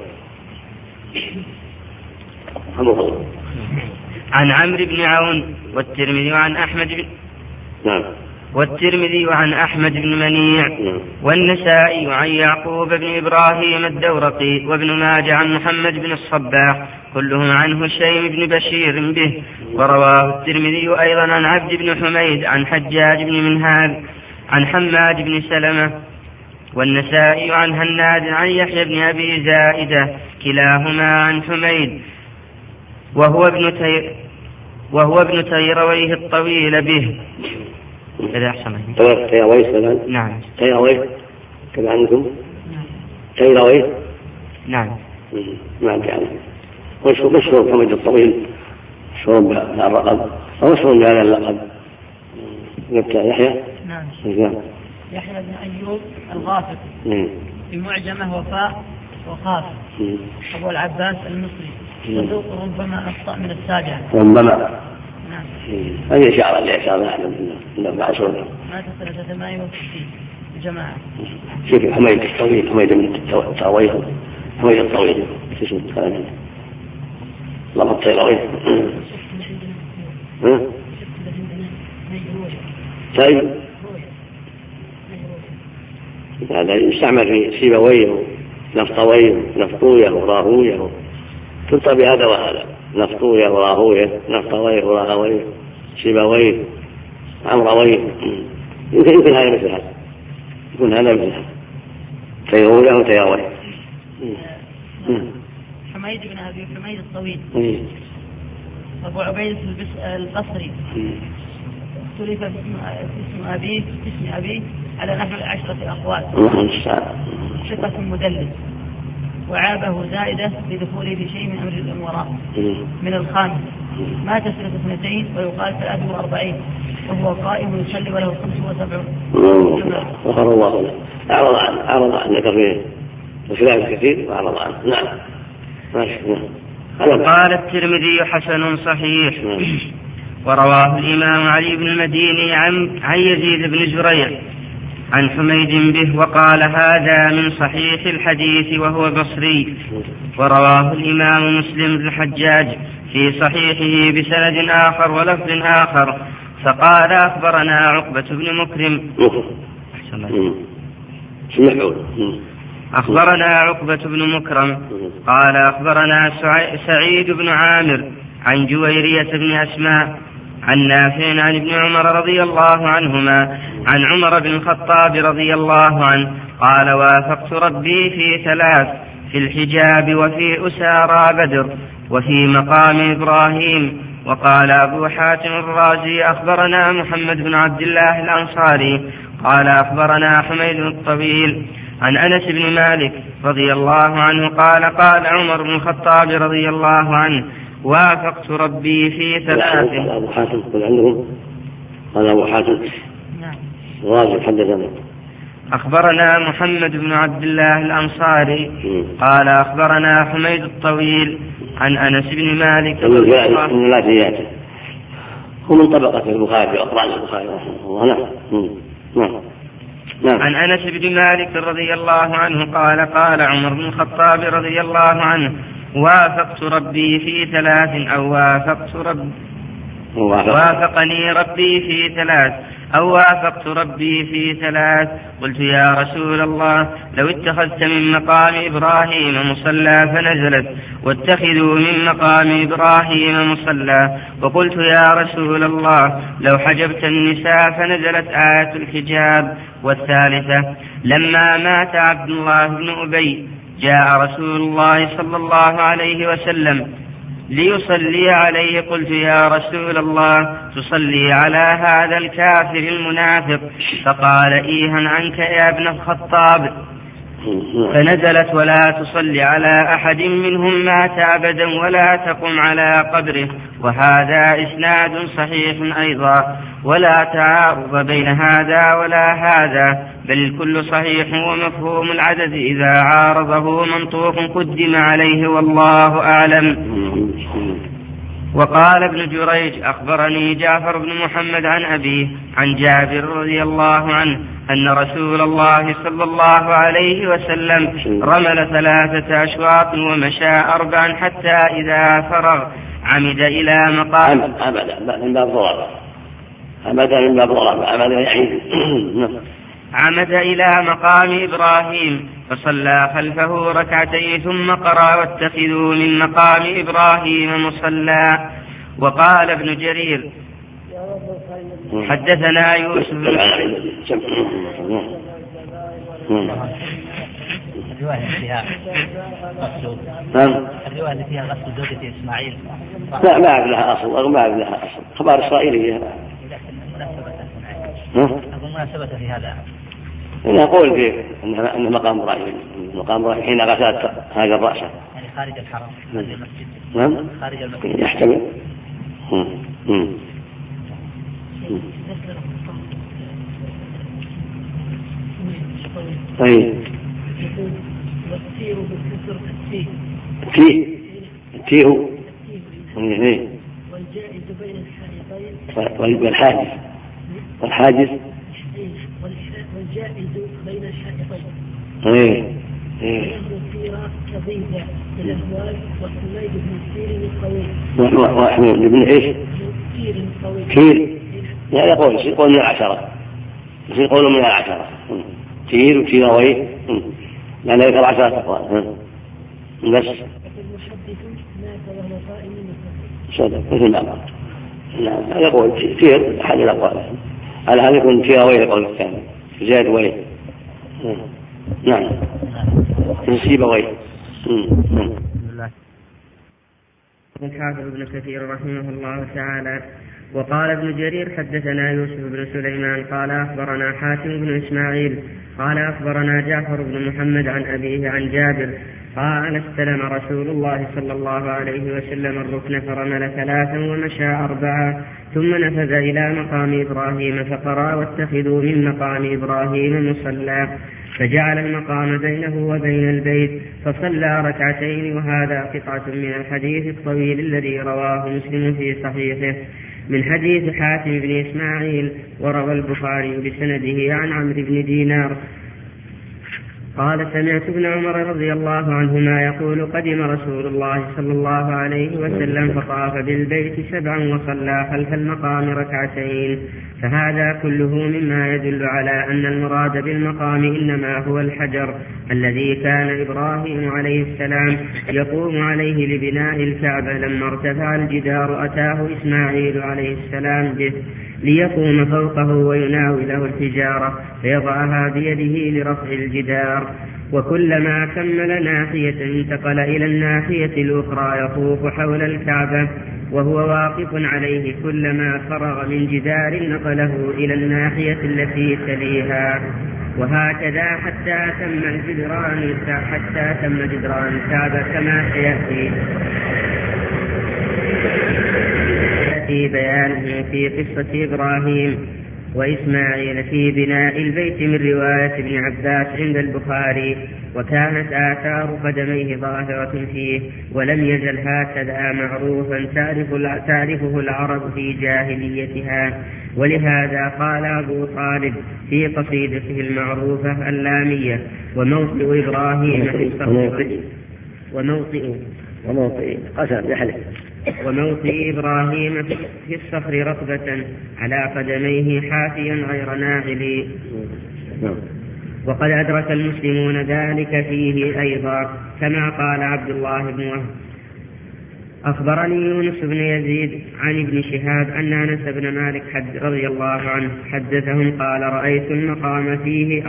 عن عمرو بن عون والترمذي عن أحمد بن والترمذي عن أحمد بن منيع والنسائي عن يعقوب بن إبراهيم الدورقي وابن ماجه عن محمد بن الصباح كلهم عن هشيم بن بشير به. ورواه الترمذي أيضا عن عبد بن حميد عن حجاج بن منهال عن حماد بن سلمة، والنسائي عن هناد عن يحيى بن أبي زائدة كلاهما عن حميد وهو ابن تيرويه الطويل به. إذا أحسن تيرويه نعم تيرويه كما عندكم تيرويه نعم ما يعني مشهور حميد الطويل، مشهور بهذا اللقب أو مشهور بهذا اللقب. يحيى يحيى بن أيوب الغافق في معجمه وفاء وخاف أبو العباس المصري، صدوق ربما أخطأ من السابعة ربما. نعم. هذه إشارة لإشارة من معصومة. مات سنة 68 جماعة. شوف حميد الطويل، حميد من التراويه، حميد الطويل اسمه الثاني الله الطيراويه. طيب هذا يستعمل في سيبويه نفطويه نفطويه وراهويه، تلطى بهذا وهذا، نفطويه وراهويه نفطويه وراهويه سيبويه عمرويه، يمكن هذا مثل هذا، يكون هذا مثل هذا تيرويه وتيرويه. حميد بن أبي حميد الطويل أبو عبيد البصري اختلف في اسم أبيه على نحو 10 أقوال. ثقة مدلس، وعابه زائدة بدخوله بشيء من أمر الأمراء من الخامس. مات سنة 2 ويقال 43 وهو قائم يصلي وله 75. غفر الله له. أعرض عن ذكر فيه وخلاف كثير وأعرض عنه. نعم. قال الترمذي حسن صحيح. ورواه الإمام علي بن المديني عن يزيد بن زريع عن حميد به وقال هذا من صحيح الحديث وهو بصري. ورواه الإمام مسلم بن الحجاج في صحيحه بسند آخر ولفظ آخر فقال أخبرنا عقبة بن مكرم أخبرنا عقبة بن مكرم قال أخبرنا سعيد بن عامر عن جويرية بن أسماء عن نافع عن ابن عمر رضي الله عنهما عن عمر بن الخطاب رضي الله عنه قال وافقت ربي في 3: في الحجاب وفي أسارى بدر وفي مقام إبراهيم. وقال أبو حاتم الرازي أخبرنا محمد بن عبد الله الأنصاري قال أخبرنا حميد الطويل عن أنس بن مالك رضي الله عنه قال قال عمر بن الخطاب رضي الله عنه وافقت ربي في 3. أبو حاتم قل عندهم قال أبو حاتم الرازي حدثنا أخبرنا محمد بن عبد الله الأنصاري قال أخبرنا حميد الطويل عن أنس بن مالك لا زيادة هو من طبقة البخاري وأقران البخاري رحمه الله. نعم. عن أنس بن مالك رضي الله عنه قال قال عمر بن الخطاب رضي الله عنه وافقت ربي في 3 أو وافقني ربي في 3 أو وافقت ربي في 3. قلت يا رسول الله لو اتخذت من مقام إبراهيم مصلى فنزلت واتخذوا من مقام إبراهيم مصلى. وقلت يا رسول الله لو حجبت النساء فنزلت آية الحجاب. والثالثة لما مات عبد الله بن أبي جاء رسول الله صلى الله عليه وسلم ليصلي عليه. قلت يا رسول الله تصلي على هذا الكافر المنافق؟ فقال إيها عنك يا ابن الخطاب. فنزلت ولا تصلي على أحد منهم مات أبدا ولا تقم على قبره. وهذا إسناد صحيح أيضا ولا تعارض بين هذا ولا هذا بل الكل صحيح ومفهوم العدد إذا عارضه منطوق قدم عليه والله أعلم. وقال ابن جريج أخبرني جعفر بن محمد عن أبيه عن جابر رضي الله عنه أن رسول الله صلى الله عليه وسلم رمل 3 أشواط ومشى 4 حتى إذا فرغ عمد إلى مقام عمد إلى مقام إبراهيم فصلى خلفه 2 ركعتين ثم قرأ واتخذوا من مقام إبراهيم مصلى. وقال ابن جرير حدثنا يوسف الرواية التي فيها غسل زوجة إسماعيل لا ما أعرف لها أصل خبر إسرائيلي. مناسبة في هذا أنا أقول فيه أن مقام إبراهيم حين غسلت هذا الرأس يعني خارج الحرم المسجد. نعم خارج المسجد يحتمل. طيب والتير بالكسر التيه والجائز بين الحائطين والحاجز والجائز بين الحائطين. التير كضيزة الأهوال والحميد بن التير الطويل. وأحمد بن إيش؟ كير. لا يقول من 10 يقول من 10 تير وتيرويه لا يذكر 10 أقوال بس. المحدث مات وهو قائم صدق مثل ما قال. نعم يقول تير أحد الأقوال على هذا يكون تيرويه القول الثاني زاد ويه. نعم نسيب ويه. الحافظ ابن كثير رحمه الله تعالى. وقال ابن جرير حدثنا يوسف بن سليمان قال أخبرنا حاتم بن إسماعيل قال أخبرنا جعفر بن محمد عن أبيه عن جابر قال استلم رسول الله صلى الله عليه وسلم الركن فرمل 3 ومشى 4 ثم نفذ إلى مقام إبراهيم فقرأ واتخذوا من مقام إبراهيم مصلى فجعل المقام بينه وبين البيت فصلى 2 ركعتين. وهذا قطعة من الحديث الطويل الذي رواه مسلم في صحيحه من حديث حاتم بن إسماعيل. وروى البخاري بسنده عن عمرو بن دينار قال سمعت ابن عمر رضي الله عنهما يقول قدم رسول الله صلى الله عليه وسلم فطاف بالبيت 7 وصلى خلف المقام ركعتين، فهذا كله مما يدل على أن المراد بالمقام إنما هو الحجر الذي كان إبراهيم عليه السلام يقوم عليه لبناء الكعبة. لما ارتفع الجدار أتاه إسماعيل عليه السلام به ليقوم فوقه ويناوله الحجارة فيضعها بيده لرفع الجدار، وكلما كمل ناحية انتقل إلى الناحية الأخرى يطوف حول الكعبة وهو واقف عليه، كلما فرغ من جدار نقله إلى الناحية التي تليها، وهكذا حتى تم جدران الكعبة كما سيأتي بيانه في قصة إبراهيم وإسماعيل في بناء البيت من رواية ابن عباس عند البخاري. وكانت آثار قدميه ظاهرة فيه، ولم يزل هكذا معروفا تعرفه العرب في جاهليتها. ولهذا قال أبو طالب في قصيدته المعروفة اللامية: وموطئ إبراهيم في الصخر وموطئ إبراهيم في الصخر ركبة على قدميه حافيا غير ناعل. وقد أدرك المسلمون ذلك فيه أيضا، كما قال عبد الله بن وهب: أخبرني يونس بن يزيد عن ابن شهاب أن أنس بن مالك رضي الله عنه حدثهم قال: رأيت المقام فيه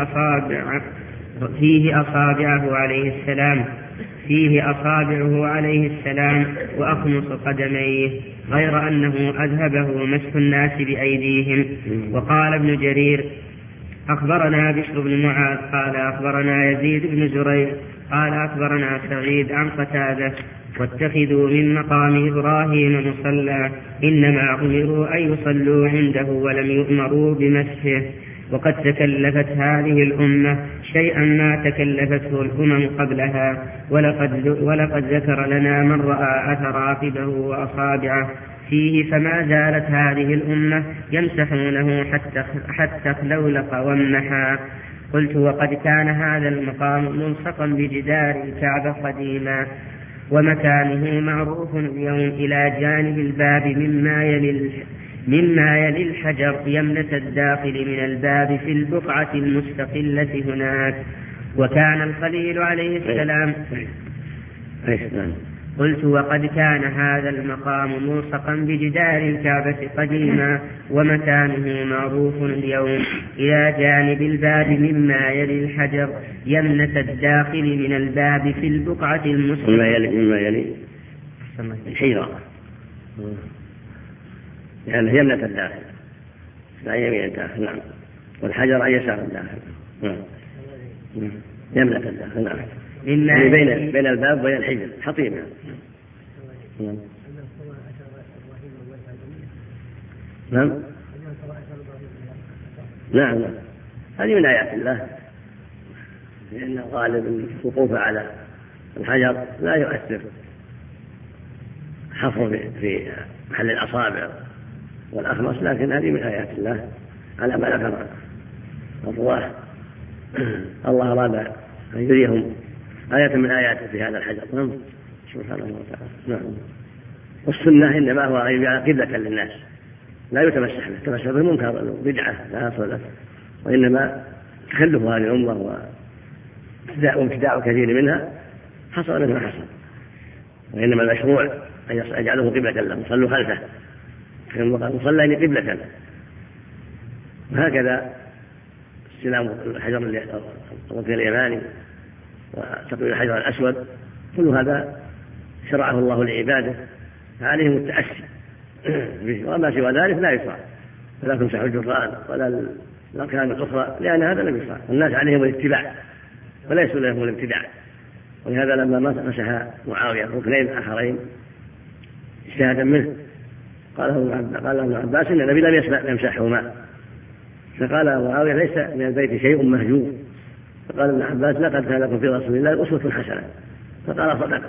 أصابعه عليه السلام وأخمص قدميه، غير أنه أذهبه مسح الناس بأيديهم. وقال ابن جرير: أخبرنا بشر بن معاذ قال أخبرنا يزيد بن زريع قال أخبرنا سعيد عن قتادة: واتخذوا من مقام إبراهيم مصلى، إنما أمروا أن يصلوا عنده ولم يؤمروا بمسحه. وقد تكلفت هذه الأمة شيئا ما تكلفته الأمم قبلها، ولقد ذكر لنا من رأى أثر عقبه وأصابعه فيه، فما زالت هذه الأمة يمسحونه حتى اخلولق وامنحا. قلت: وقد كان هذا المقام ملصقا بجدار الكعبة قديما، ومكانه معروف اليوم إلى جانب الباب مما يلي الحجر يمنة الداخل من الباب في البقعة المستقلة هناك. وكان الخليل عليه السلام. قلت: وقد كان هذا المقام ملصقا بجدار الكعبة قديما، ومكانه معروف اليوم إلى جانب الباب مما يلي الحجر يمنة الداخل من الباب في البقعة المستقلة. مما يلي الحجرة، يعني يمنة الداخل لا يمين الداخل. نعم. والحجر أي يسار الداخل. يمنة الداخل. نعم. يعني بين الباب وبين الحجر حطيم. نعم. نعم. هذه من آيات الله، لأن غالب الوقوف على الحجر لا يؤثر حفر في محل الأصابع والأخمص، لكن هذه من آيات الله على ما ذكر الرواه. الله أراد أن يريهم آية من آياته في هذا الحجر سبحانه وتعالى. نعم. والسنة إنما هو أن يجعل قبلة للناس، لا يتمسح به، التمسح به منكر بدعة لا أصل له، وإنما تخلف هذه الأمة وابتداع كثير منها حصل منه ما حصل، وإنما المشروع أن يجعله قبلة له، صلوا خلفه صلى قبلة. وهكذا استلام الحجر الركن اليماني وتقبيل الحجر الأسود، كل هذا شرعه الله لعباده، فعليهم التأسي به، وما سوى ذلك لا يشرع، فلا تمسحوا الجرآن ولا الأركان الأخرى، لأن هذا لم يشرع. الناس عليهم الاتباع وليسوا لهم الابتداع. ولهذا لما مسح معاوية ركنين آخرين اجتهادا منه قال ابن عباس إن النبي لم يمسحهما، فقال معاوية ليس من البيت شيء مهجور، فقال ابن عباس لقد كان لكم في رسول الله أسوة حسنة، فقال صدقت.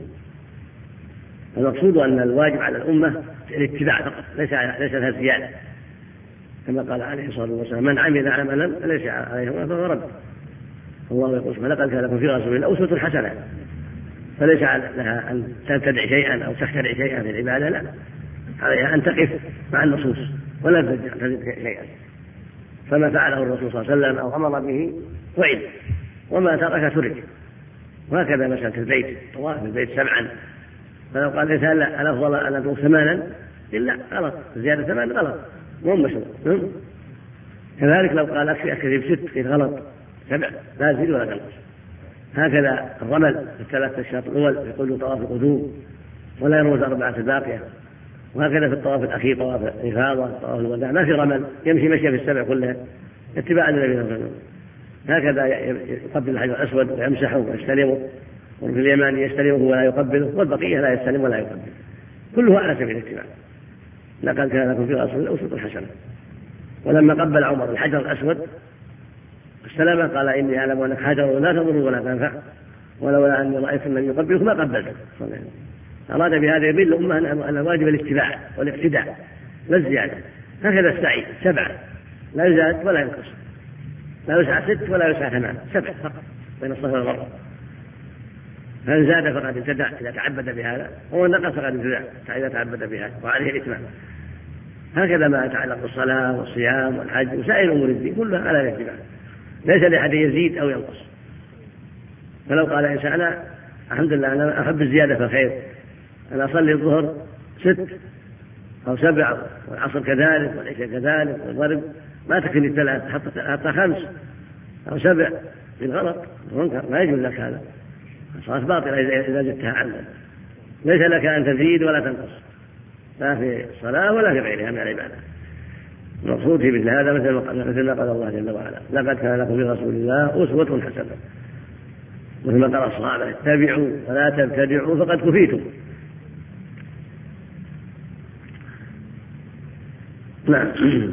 المقصود أن الواجب على الأمة الاتباع فقط، ليس لها زيادة، كما قال عليه الصلاة والسلام: من عمل عملا ليس عليه فهو رد. الله يقول لقد كان لكم في رسول الله أسوة حسنة، فليس لها أن تبتدع شيئا أو تخترع شيئا في العبادة، لا، عليها أن تقف مع النصوص ولا تبتدع شيئا. فما فعله الرسول صلى الله عليه وسلم أو أمر به وعد، وما ترك ترك. وهكذا مسألة البيت، طواف البيت 7، فلو قال الإنسان الأفضل أن أدعو 8 إلا غلط، زيادة 8 غلط مو مشروع. كذلك لو قال أكفي ب6 غلط، 7 لا يزيد ولا ينقص. هكذا الرمل في ال3 أشواط الأول يقول طواف القدوم ولا يرمز 4 الباقية. وهكذا في الطواف الأخير طواف الإفاضة طواف الوداع ما في رمل، يمشي مشي في السبع كلها اتباعا للنبي صلى الله عليه وسلم. هكذا يقبل الحجر الأسود ويمسحه ويستلمه، وفي اليمن يستلمه ولا يقبله، والبقية لا يستلم ولا يقبل، كله على سبيل الاتباع. لقد كان لكم في رسول الله أسوة حسنة. ولما قبل عمر الحجر الأسود السلام قال إني أعلم أنك حجر لا تضر ولا تنفع، ولولا أني رأيت النبي يقبلك ما قبلته. أراد بهذا يبين الأمة أن الواجب الاتباع والاقتداء لا الزيادة. هكذا السعي 7 لا يزاد ولا ينقص، لا يسعى 6 ولا يسعى 8، 7 فقط بين الصفا والمروة. فإن زاد فقد ابتدع إذا تعبد بهذا، ومن نقص فقد ابتدع إذا تعبد بهذا، وعليه الإتمام. هكذا ما يتعلق بالصلاة والصيام والحج وسائر أمور الدين كلها على الاتباع، ليس لأحد يزيد أو ينقص. فلو قال إنسان أنا الحمد لله أنا أحب الزيادة في الخير، أنا أصلي الظهر 6 أو 7 والعصر كذلك والعشاء كذلك والمغرب ما تكفيني 3 حتى 5 أو 7، بالغلط والمنكر ما يجوز لك هذا، الصلاة باطلة إذا زدتها عمدا. ليس لك أن تزيد ولا تنقص، لا في الصلاة ولا في غيرها من العبادة. المقصود في مثل هذا مثل ما قال الله جل وعلا لقد كان لكم في رسول الله أسوة حسنة، مثل ما قال الصحابة اتبعوا ولا تبتدعوا فقد كفيتم. نعم.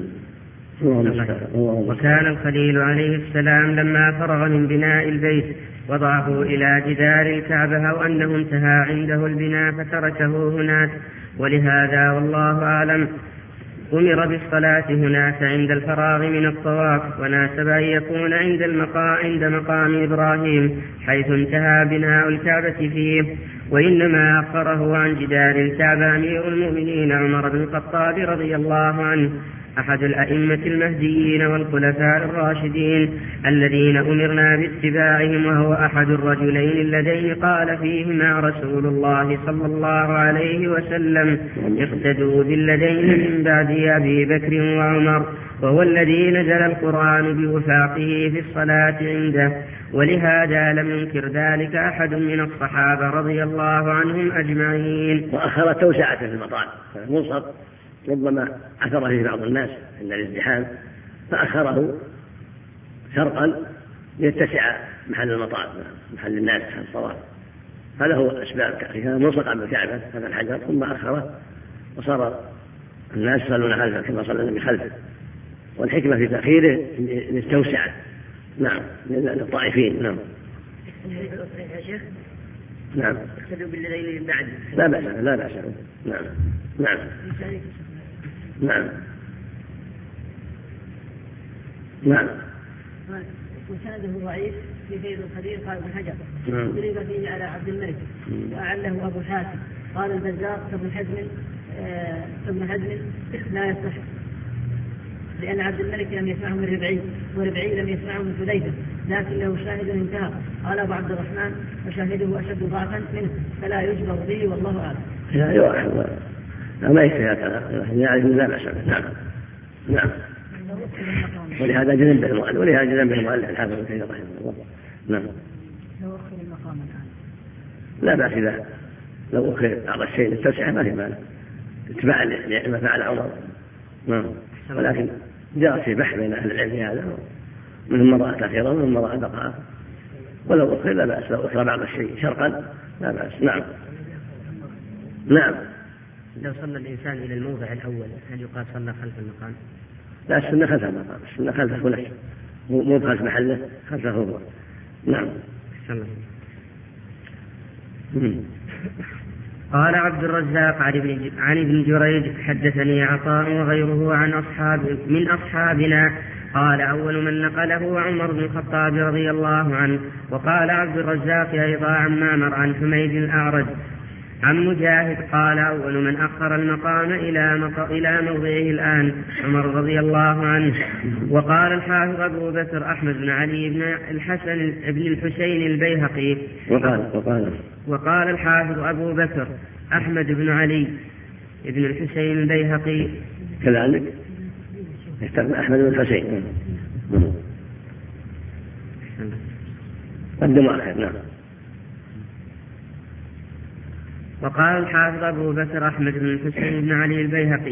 وكان الخليل عليه السلام لما فرغ من بناء البيت وضعه إلى جدار الكعبة أو أنه انتهى عنده البناء فتركه هناك، ولهذا والله أعلم أمر بالصلاة هناك عند الفراغ من الطواف، وناسب أن يكون عند مقام إبراهيم حيث انتهى بناء الكعبة فيه، وإنما أخره عن جدار الكعبة أمير المؤمنين عمر بن الخطاب رضي الله عنه أحد الأئمة المهديين والخلفاء الراشدين الذين أمرنا باتباعهم، وهو أحد الرجلين اللذين قال فيهما رسول الله صلى الله عليه وسلم اقتدوا بالذين من بعد أبي بكر وعمر، وهو الذي نزل القرآن بوفاقه في الصلاة عنده، ولهذا لم ينكر ذلك أحد من الصحابة رضي الله عنهم أجمعين. وأخر توسعة في المطار المنصب ربما أثر فيه بعض الناس عند الازدحام فأخره شرقا ليتسع محل المطار محل الناس محل الطواف. هذا هو أسباب كان ملصقا بالكعبة هذا الحجر ثم أخره وصار الناس يصلون خلفه كما صلى النبي خلفه، والحكمة في تأخيره للتوسعة. نعم للطائفين. نعم. يا شيخ. نعم. اقتدوا بالذين من بعد. لا بأس لا بأس. نعم. نعم. نعم. نعم. وسنده ضعيف في فيض القدير قال ابن حجر ضرب فيه على عبد الملك وأعله أبو حاتم. قال البزار ابن حزم لا يصح، لأن عبد الملك لم يسمعه من ربعي وربعي لم يسمعه من حذيفة، لكن له شاهد انتهى. قال أبو عبد الرحمن وشاهده أشد ضعفا منه فلا يجبر به والله أعلم. ما يكفي هكذا يعني لا بأس. نعم. نعم. ولهذا جزم به المؤلف الحافظ ابن كثير رحمه الله. نعم. لو أخر المقام الآن لا بأس إذا لو أخر بعض الشيء للتوسعة ما في مانع اتباعا لما فعل عمر. نعم. ولكن جاء في بحث بين أهل العلم هذا منهم من رأى تأخيرا ومنهم من رأى بقاء، ولو أخر لا بأس لو أخر بعض الشيء شرقا لا بأس. نعم. نعم. لو صلى الإنسان إلى الموضع الأول هل يقال صلى خلف المقام؟ لا السنة خلف المقام، السنة خلفه نفسه مو خلف محله خلفه هو. نعم. قال عبد الرزاق عن ابن جريج حدثني عطاء وغيره من أصحابنا قال أول من نقله عمر بن الخطاب رضي الله عنه. وقال عبد الرزاق أيضا عن معمر عن حميد الأعرج عن مجاهد قال أول من أخر المقام إلى موضعه الآن عمر رضي الله عنه. وقال الحافظ أبو بكر أحمد بن علي بن الحسن بن الحسين البيهقي وقال الحافظ أبو بكر أحمد بن علي بن الحسين البيهقي كذلك يستخدم أحمد بن الحسين قدموا على نعم. وقال الحافظ أبو بكر أحمد بن الحسين بن علي البيهقي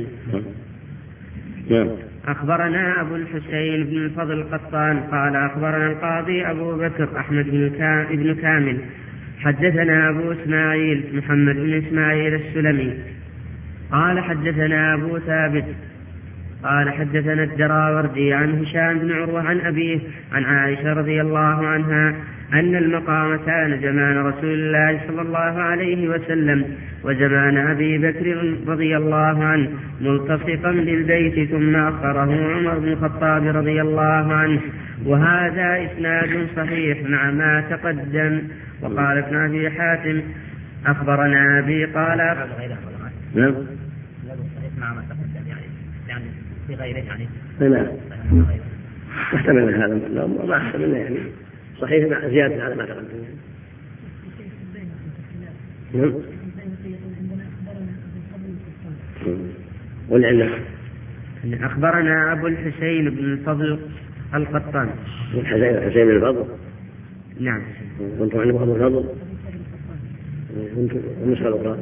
أخبرنا أبو الحسين بن الفضل القطان قال أخبرنا القاضي أبو بكر أحمد بن كامل حدثنا أبو إسماعيل محمد بن إسماعيل السلمي قال حدثنا أبو ثابت قال حدثنا الدراوردي عن هشام بن عروة عن أبيه عن عائشة رضي الله عنها أن المقام كان زمان رسول الله صلى الله عليه وسلم وزمان أبي بكر رضي الله عنه ملتصقا بالبيت ثم أخره عمر بن الخطاب رضي الله عنه. وهذا إسناد صحيح مع ما تقدم. وقال ابن أبي حاتم أخبرنا أبي قال نعم مع ما تقدم يعني في غيره يعني نعم احتمل هذا ما احتملنا يعني صحيح مع زيادة على ما تقدم نعم والعلة أخبرنا أبو الحسين بن الفضل القطان الحسين بن الفضل نعم كنتم عندكم أبو الفضل كنتم النسخة الأخرى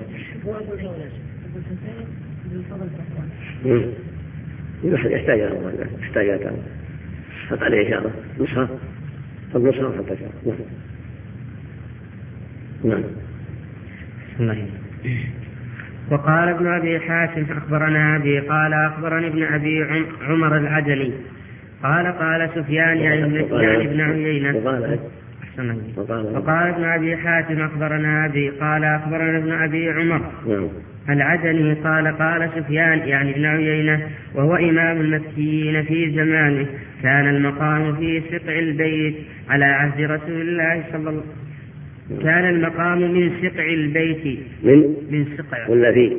يحتاج إلى كلام حط عليه إشارة نسخة فالنسخة وحط إشارة نعم. وقال ابن أبي حاتم أخبرنا أبي قال أخبرني ابن أبي عمر العدني قال سفيان يعني ابن عيينة وقال ابن أبي حاتم أخبرنا أبي قال أخبرنا ابن أبي عمر العدني قال سفيان يعني ابن عيينة وهو إمام المكيين في زمانه كان المقام في سقع البيت على عهد رسول الله صلى الله عليه وسلم كان المقام من سقع البيت من سقع ولا فيه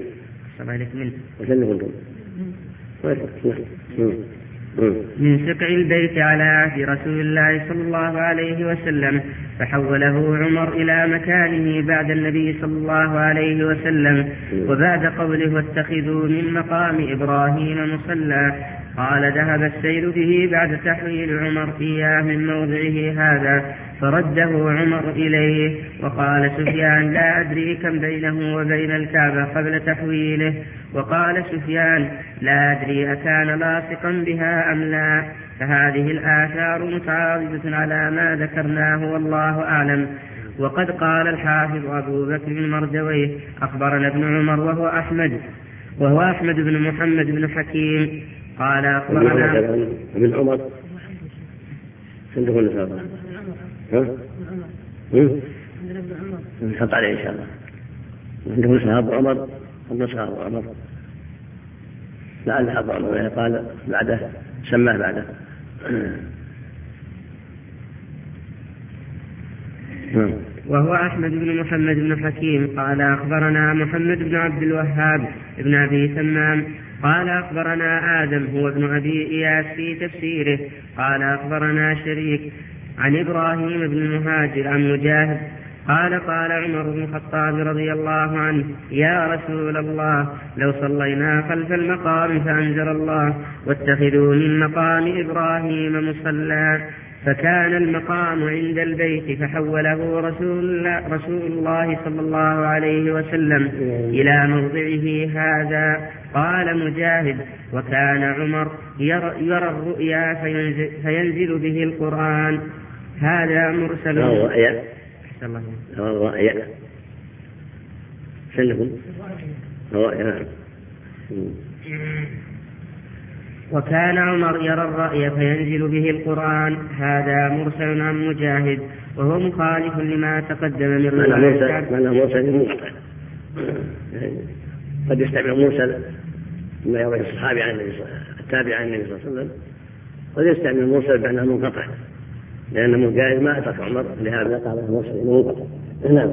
من سقع البيت على عهد رسول الله صلى الله عليه وسلم فحوله عمر إلى مكانه بعد النبي صلى الله عليه وسلم وبعد قوله واتخذوا من مقام إبراهيم مصلى قال ذهب السيل به بعد تحويل عمر إياه من موضعه هذا فرده عمر إليه. وقال سفيان لا أدري كم بينه وبين الكعبة قبل تحويله. وقال سفيان لا أدري أكان لاصقا بها أم لا. فهذه الآثار متعارضة على ما ذكرناه والله أعلم. وقد قال الحافظ أبو بكر المردويه أخبرنا ابن عمر وهو أحمد بن محمد بن حكيم قال أخبرنا ابن عمر عندكم نسابة نحط عليه إن شاء الله عندكم نسابة عمر النسابة عمر لعل أبو عمر قال بعده سماه بعده وهو أحمد بن محمد بن حكيم قال أخبرنا محمد بن عبد الوهاب بن أبي تمام قال أخبرنا آدم هو ابن أبي إياس في تفسيره قال أخبرنا شريك عن إبراهيم بن المهاجر عن مجاهد قال عمر بن الخطاب رضي الله عنه يا رسول الله لو صلينا خلف المقام فأنزل الله واتخذوا من مقام إبراهيم مصلى فكان المقام عند البيت فحوله رسول الله صلى الله عليه وسلم إلى موضعه هذا. قال مجاهد وكان عمر يرى الرؤيا فينزل به القرآن. هذا مرسل وكان عمر يرى الرأي فينزل به القرآن. هذا مرسل عن مجاهد وهو مخالف لما تقدم من مرسل قد يستعمل مرسل ما يروي الصحابي عن النبي التابع عن النبي صلى الله عليه وسلم وليستعمل المرسل بأنه منقطع، لأن مجاهد ما أترك عمر، لهذا قال المرسل منقطع. نعم.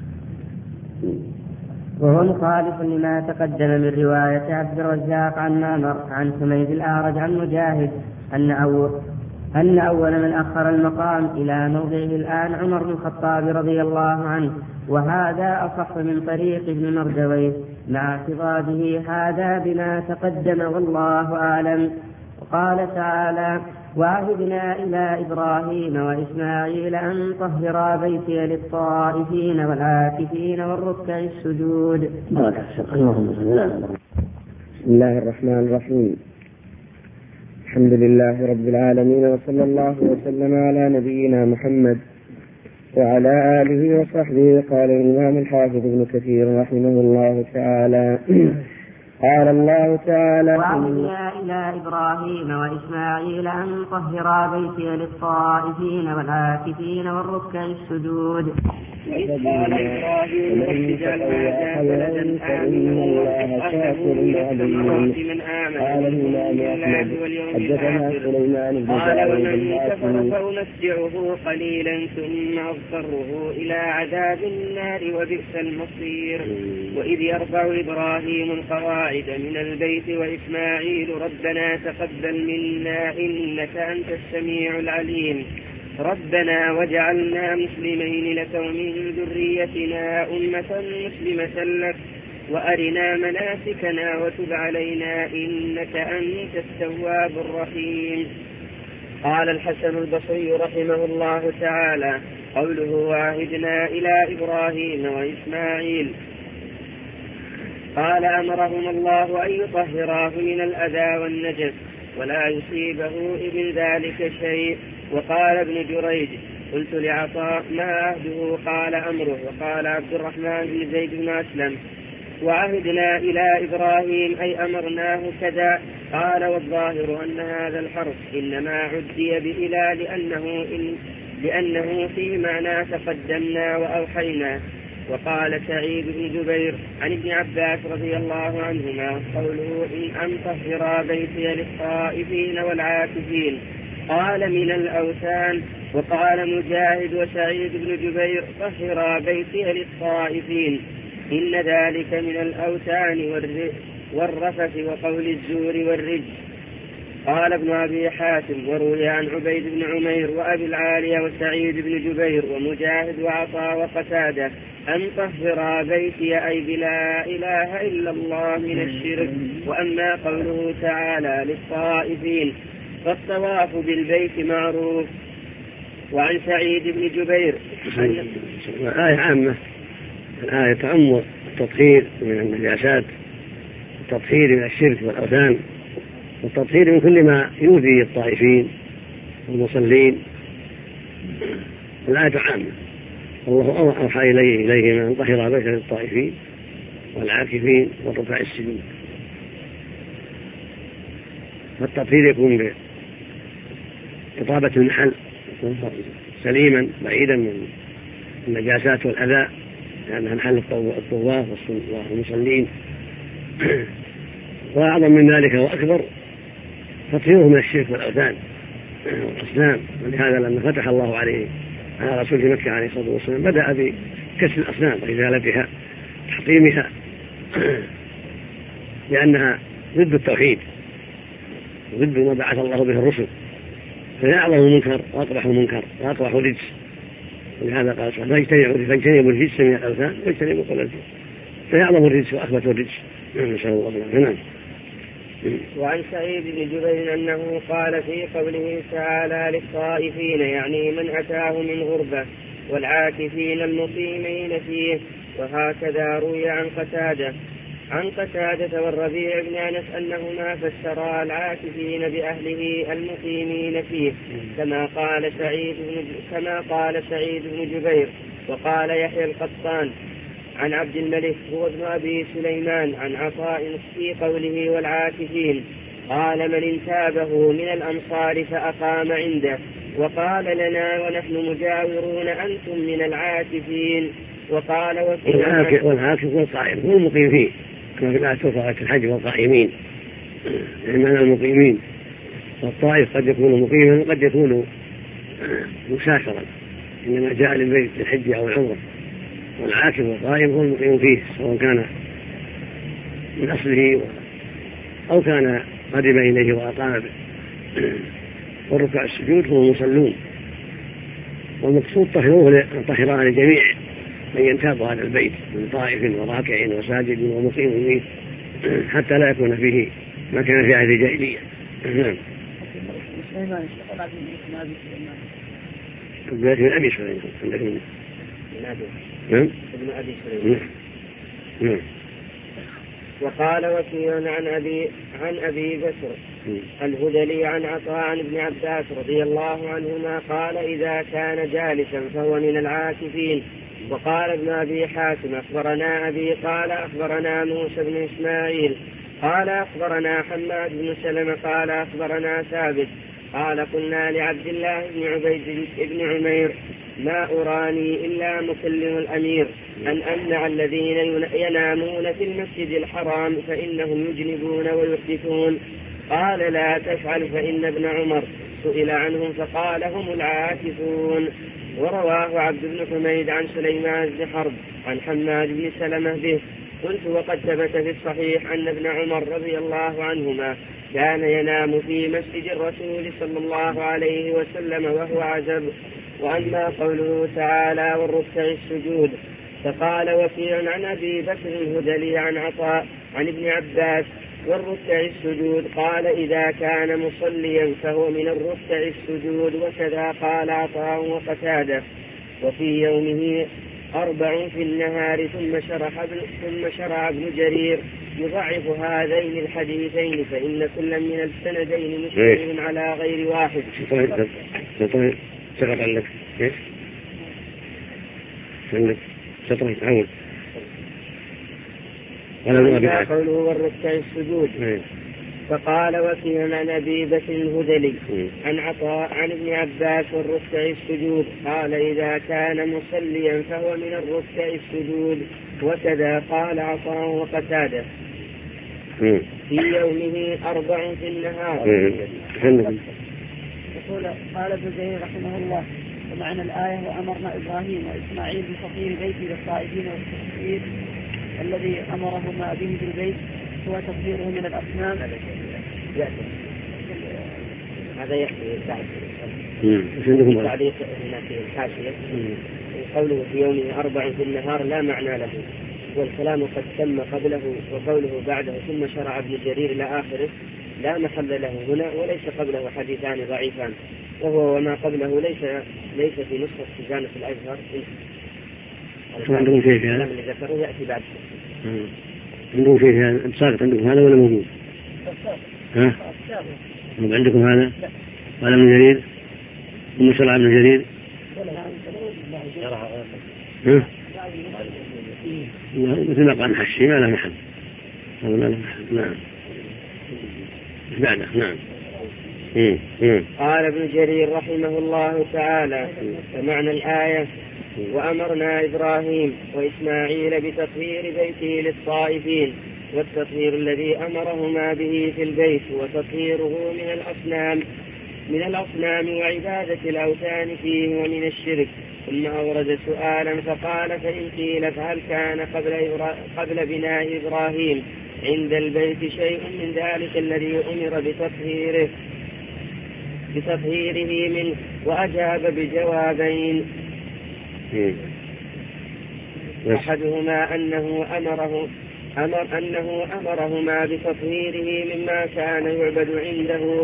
وهو مخالف لما تقدم من رواية عبد الرزاق عن معمر عن حميد الأعرج عن مجاهد أن أول من أخر المقام إلى موضعه الآن عمر بن الخطاب رضي الله عنه، وهذا أصح من طريق ابن مردويه مع اعتقاده هذا بما تقدم والله أعلم. وقال تعالى: وعهدنا إلى إبراهيم وإسماعيل أن طهرا بيتي للطائفين والعاكفين والركع السجود. بسم الله الرحمن الرحيم. الحمد لله رب العالمين، وصلى الله وسلم على نبينا محمد وعلى آله وصحبه. قال الإمام الحافظ ابن كثير رحمه الله تعالى: قال الله تعالى: وعهدنا إلى إبراهيم وإسماعيل أن طهرا بيتي للطائفين والعاكفين والركع السجود. وإذ قال إبراهيم: رب اجعل هذا بلدا آمنا وأهله يأتي من آمن بالله واليوم الآخر. قال: ومن كفر فأمتعه قليلا ثم أضطره إلى عذاب النار وبئس المصير. وإذ يرفع إبراهيم القواعد من البيت وإسماعيل ربنا تقبل منا إنك أنت السميع العليم ربنا واجعلنا مسلمين لك ومن ذريتنا أمة مسلمة لك وأرنا مناسكنا وتب علينا إنك أنت التواب الرحيم. قال الحسن البصري رحمه الله تعالى: قوله وعهدنا إلى إبراهيم وإسماعيل، قال أمرهم الله أن يطهراه من الأذى والنجس ولا يصيبه من ذلك شيء. وقال ابن جريج: قلت لعطاء: ما عهده؟ قال أمره. وقال عبد الرحمن بن زيد بن أسلم: وعهدنا إلى إبراهيم أي أمرناه كذا. قال: والظاهر أن هذا الحرف إنما عدي بإلى لأنه في معنى تقدمنا وأوحينا. وقال سعيد بن جبير عن ابن عباس رضي الله عنهما قوله: أن طهرا بيتي للطائفين والعاكفين، قال: من الأوثان. وقال مجاهد وسعيد بن جبير: طهرا بيتي للطائفين، إن ذلك من الأوثان والرفث وقول الزور والرجس. قال ابن أبي حاتم: وروي عن عبيد بن عمير وأبي العالية وسعيد بن جبير ومجاهد وعطاء وقتادة أن طهرا بيتي أي بلا إله إلا الله من الشرك. وأما قوله تعالى للطائفين فالطواف بالبيت معروف. وعن سعيد بن جبير آية عامة، الآية تعم التطهير من النجاسات، التطهير من الشرك والأوثان، والتطهير من كل ما يؤذي الطائفين والمصلين. الآية عامة، الله أوحى إليهم أن طهر بيت للطائفين والعاكفين والركع السجود. فالتطهير يكون بإطابة المحل سليما بعيدا من النجاسات والأذى، لأنها محل الطواف والمصلين. وأعظم من ذلك وأكبر تطهيره من الشرك والأوثان والأصنام. ولهذا لما فتح الله عليه على رسول في مكة عليه الصلاة والسلام بدأ بكسر الأصنام وإزالتها تحطيمها، لأنها ضد التوحيد ضد ما بعث الله به الرسل، فهي أعظم منكر وأقبح منكر وأقبح رجس. ولهذا قال فاجتنبوا الرجس من الأوثان واجتنبوا قول الزور، فهي أعظم الرجس وأخبث الرجس. نسأل الله العافية. وعن سعيد بن جبير أنه قال في قوله تعالى للطائفين يعني من أتاه من غربة والعاكفين المقيمين فيه. وهكذا روي عن قتادة والربيع بن أنس أنهما فسرا العاكفين بأهله المقيمين فيه كما قال سعيد بن جبير. وقال يحيى القطان عن عبد الملك هو ابن أبي سليمان عن عطاء في قوله والعاكفين قال من انتابه من الأمصار فأقام عنده. وقال لنا ونحن مجاورون أنتم من العاكفين. وقال والعاكف والقائم هو المقيم فيه كما في الآية في الحج والقائمين، يعني معنى المقيمين فالطائف قد يكون مقيما وقد يكون مسافرا، إنما جاء للبيت للحج أو العمرة، والعاكف والقائم هو المقيم فيه، سواء كان من أصله أو كان قدم إليه وأقام به. والركع السجود هم المصلون، والمقصود طهران لجميع من ينتاب هذا البيت من طائف وراكع وساجد ومقيم فيه، حتى لا يكون فيه ما كان في عهد الجاهلية. نعم. البيت من أبي سليمان عندكم. نعم. نعم. وقال وكيع عن أبي بكر الهذلي عن عطاء عن ابن عباس رضي الله عنهما قال إذا كان جالسا فهو من العاكفين. وقال ابن أبي حاتم أخبرنا أبي قال أخبرنا موسى بن إسماعيل قال أخبرنا حماد بن سلمة قال أخبرنا ثابت قال قلنا لعبد الله بن عبيد بن عمير ما أراني إلا مكلم الأمير أن أمنع الذين ينامون في المسجد الحرام فإنهم يجنبون ويحدثون. قال لا تفعل فإن ابن عمر سئل عنهم فقال هم العاكفون. ورواه عبد بن حميد عن سليمان بن حرب عن حماد بن سلمة به. قلت وقد ثبت في الصحيح أن ابن عمر رضي الله عنهما كان ينام في مسجد الرسول صلى الله عليه وسلم وهو عزب. وأما قوله تعالى والركع السجود فقال وكيع عن أبي بكر الهذلي عن عطاء عن ابن عباس والركع السجود قال إذا كان مصليا فهو من الركع السجود. وكذا قال عطاء وقتادة. وفي يومه 4 في النهار. ثم شرع ابن جرير يضعف هذين الحديثين فإن كل من السندين مشتمل على غير واحد. سقط لك ايش؟ سقط عود. قوله والركع السجود فقال وكيع عن أبي بكر الهذلي عن عطاء عن ابن عباس والركع السجود قال إذا كان مصليا فهو من الركع السجود. وكذا قال عطاء وقتادة. في يومه 4 في النهار. يقول قال ابن جرير رحمه الله ومعنى الآية وأمرنا إبراهيم وإسماعيل بتطهير بيتي للطائفين والتطهير الذي أمرهما به بالبيت هو تطهيره من الأصنام. هذا يحكي تعليق هنا في الحاشية قوله في يومه 4 في النهار لا معنى له، والكلام قد تم قبله. وقوله بعده ثم شرع ابن جرير إلى آخره لا محل له هنا، وليس قبله حديثان ضعيفان، وهو وما قبله ليس في نسخة خزانة الأزهر. عندهم شيء في هذا؟ اللي ذكره يأتي بعد. عندهم شيء في هذا؟ ساقط عندكم هذا ولا موجود؟ ها؟ عندكم هذا؟ ولا من جرير؟ ثم شرع ابن جرير؟ مثل ما قال حشي ما له محل. نعم. بعده. نعم. قال ابن جرير رحمه الله تعالى فمعنى الآية وأمرنا إبراهيم وإسماعيل بتطهير بيته للطائفين، والتطهير الذي أمرهما به في البيت وتطهيره من الأصنام وعبادة الأوثان فيه ومن الشرك. ثم أورد سؤالا فقال فإن قيل فهل كان قبل بناء إبراهيم عند البيت شيء من ذلك الذي أمر بتطهيره منه؟ وأجاب بجوابين. أحدهما أنه أمرهما بتطهيره مما كان يعبد عنده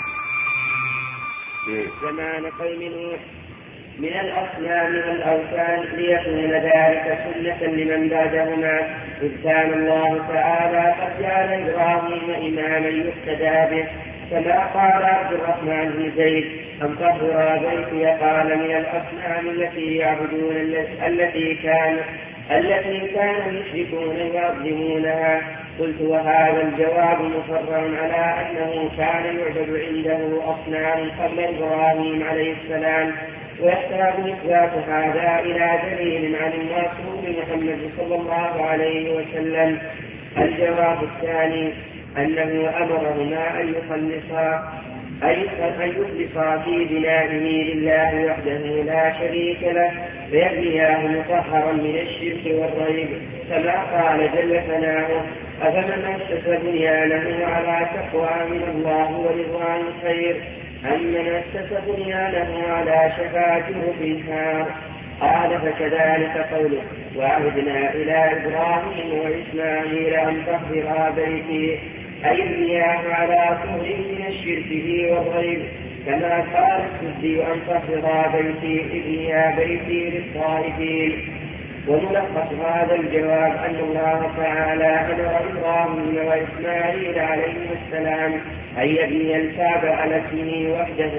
زمان قوم نوح من الأصنام والأوثان ليكون ذلك سنة لمن بعدهما، إذ كان الله تعالى قد جعل إبراهيم إماما يقتدى به، كما قال عبد الرحمن بن زيد أن طهر بيتي قال من الأصنام التي يعبدون التي كان المشركون يعظمونها. قلت وهذا الجواب مفرع على أنه كان يعبد عنده أصنام قبل إبراهيم عليه السلام، ويحتاج إثبات هذا إلى دليل عن الرسول محمد صلى الله عليه وسلم. الجواب الثاني أنه أمرهما أن يخلصا أن يخلص في بنائه لله وحده لا شريك له فيبنياه مطهرا من الشرك والريب كما قال جل ثناؤه أفمن أسس بنيانه على تقوى من الله ورضوان خير أمن أسس بنيانه على شفا جرف النار. قال فكذلك قوله وعهدنا إلى إبراهيم وإسماعيل أن طهرا بيتي أي ابنياه على طهر من الشرك والريب كما قال السدي أن طهرا بيتي ابنيا بيتي للطائفين. وملخص هذا الجواب أن الله تعالى أمر إبراهيم وإسماعيل عليهما السلام أن يبني الكعبة على اسمه وحده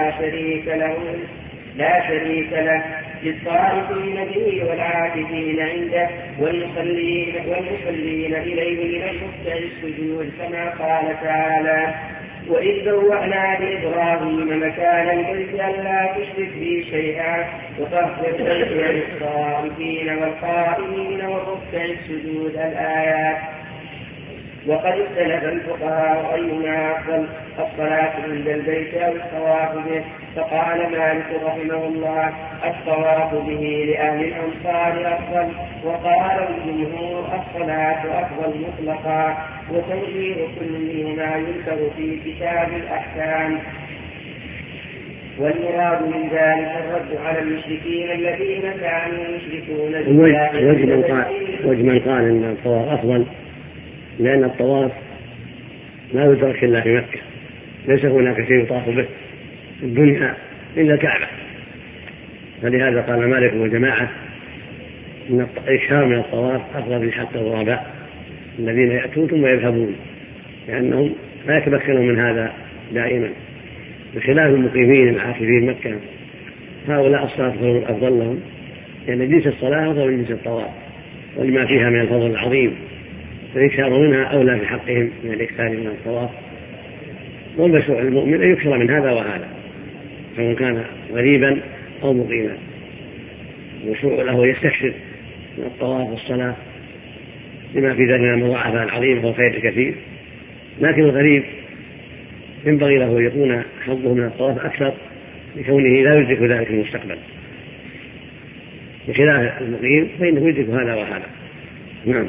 لا شريك له للطائفين به والعاكفين عنده والمصلين إليه من الركع السجود كما قال تعالى وإذ بوأنا لإبراهيم مكان البيت ألا تشرك بي شيئا وطهر بيتي للطائفين والقائمين والركع السجود الآيات. وقد اختلف الفقهاء أيما أفضل الصلاة عند البيت أو الطواف به فقال مالك رحمه الله الطواف به لأهل الأمصار أفضل وقال الجمهور الصلاة أفضل مطلقا وتوجيه كل ما يذكر في كتاب الأحكام. والمراد من ذلك الرد على المشركين الذين كانوا يشركون بالله. وجمن قال إن الطواف أفضل لأن الطواف لا يدرك إلا في مكة ليس هناك شيء يطاف به في الدنيا إلا الكعبة فلهذا قال مالك وجماعة إن الإكثار من الطواف أفضل حتى الغرباء الذين يأتون ثم يذهبون لأنهم لا يتمكنون من هذا دائما بخلاف المقيمين العاكفين مكة هؤلاء الصلاة أفضل لهم لأن جنس الصلاة أفضل من جنس الطواف ولما فيها من الفضل العظيم فالإكثار منها أولى في حقهم من الإكثار من الطواف. والمشروع المؤمن أن يكثر من هذا وهذا سواء كان غريبا أو مقيما المشروع له يستكثر من الطواف والصلاة لما في ذلك من المضاعفة العظيمة والخير الكثير لكن الغريب ينبغي له أن يكون حظه من الطواف أكثر لكونه لا يدرك ذلك في المستقبل بخلاف المقيم فإنه يدرك هذا وهذا. نعم.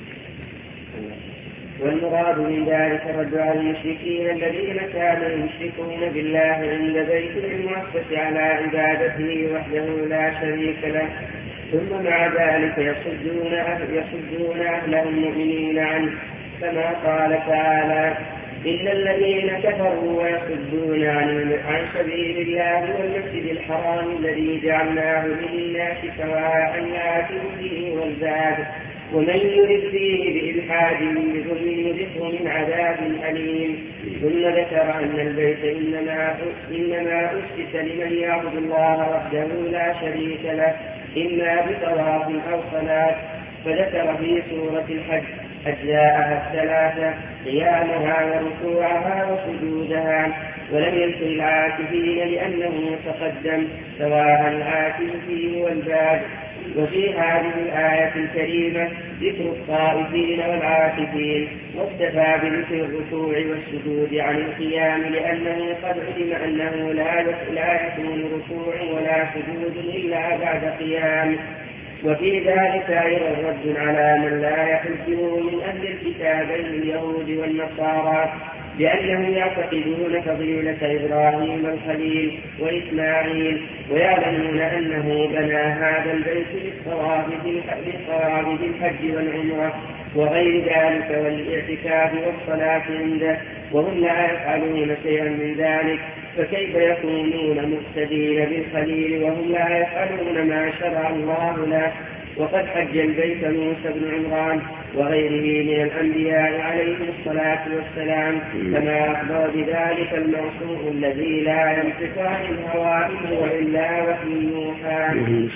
والمراد من ذلك الرد على المشركين الذين كانوا يشركون بالله عند بيت المؤسس على عبادته وحده لا شريك له ثم مع ذلك يصدون أهله المؤمنين عنه كما قال تعالى إن الذين كفروا ويصدون عن سبيل الله والمسجد الحرام الذي جعلناه للناس سواء الآكل فيه والباد ومن يرد فيه بإلحاد بظلم يذقه من عذاب أليم. ثم ذكر أن البيت إنما أسس لمن يعبد الله وحده لا شريك له إما بطواف أو صلاة فذكر في سورة الحج أجزاءها الثلاثة قيامها وركوعها وسجودها ولم يذكر العاكفين لأنه تقدم سواء العاكف فيه والباد. وفي هذه الآية الكريمة ذكر الطائفين والعاكفين واكتفى بذكر الركوع والسجود عن القيام لأنه قد علم أنه لا يكون ركوع ولا سجود إلا بعد قيام. وفي ذلك أيضا رد على من لا يحجه من أهل الكتابين اليهود والنصارى لأنهم يعتقدون فضيلة إبراهيم الخليل وإسماعيل ويعلمون أنه بنى هذا البيت للطواف بالحج والعمرة وغير ذلك والاعتكاف والصلاة عنده وهم لا يفعلون شيئا من ذلك فكيف يكونون مقتدين بالخليل وهم لا يفعلون ما شرع الله له. وقد حج البيت موسى بن عمران وغيره من الأنبياء عليهم الصلاة والسلام كما أخبر بذلك المرسول الذي لا ينطق عن الهوى إن هو إلا وحي يوحى.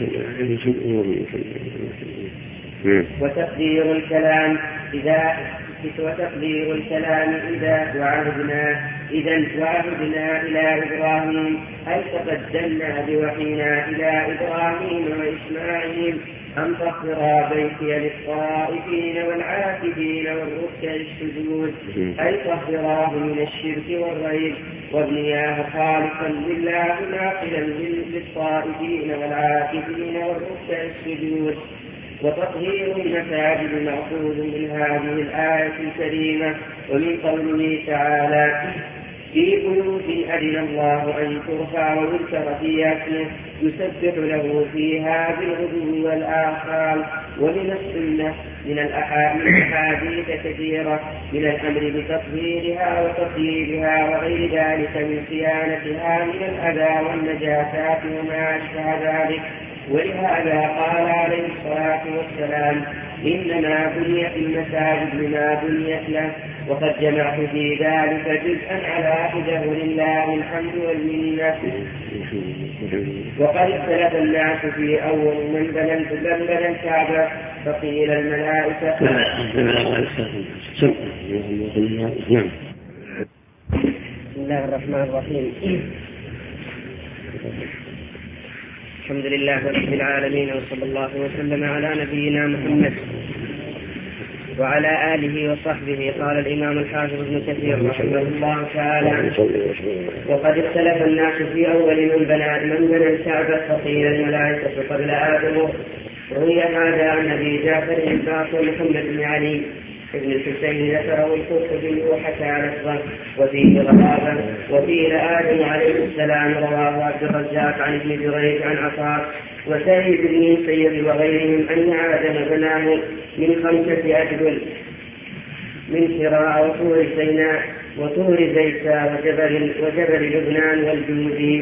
وتقدير الكلام إذا وعهدنا إلى إبراهيم أي تقدمنا بوحينا إلى إبراهيم وإسماعيل أن طهرا بيتي للطائفين والعاكفين والركع السجود، أي طهراه من الشرك والريب، وابنياه خالقا لله ناقلا للطائفين والعاكفين والركع السجود. وتطهير المساجد مأخوذ من هذه الآية الكريمة ومن قوله تعالى: في بيوت أذن الله أن ترفع ويذكر فيها اسمه يسبح له فيها بالغدو والآصال. ومن السنة من الأحاديث كثيرة من الأمر بتطهيرها وتطييبها وغير ذلك من صيانتها من الأذى والنجاسات وما أشبه ذلك. ولهذا قال عليه الصلاة والسلام: إنما بنيت المساجد لما بنيت له. وقد جمعت في ذلك جزءا على حده لله الحمد والمنة. وقد اختلف الناس في أول من بنى الكعبة، فقيل الملائكة. بسم الله الرحمن الرحيم. الحمد لله رب العالمين، وصلى الله وسلم على نبينا محمد وعلى آله وصحبه. قال الإمام الحافظ ابن كثير رحمه الله تعالى: وقد اختلف الناس في أول من بنى الكعبة، فقيل الملائكة قبل آدم. روي هذا عن أبي جعفر الباقر محمد بن علي ابن الحسين ذكره القرطبي وحكى لفظه وفيه غرابة. وقيل آدم عليه السلام. رواه عبد الرزاق عن ابن جريج عن عطاء وسعيد بن المسيب وغيرهم أن آدم بناه من 5 أجبل من حراء وطور سيناء وطور زيتا وجبل لبنان والجودي.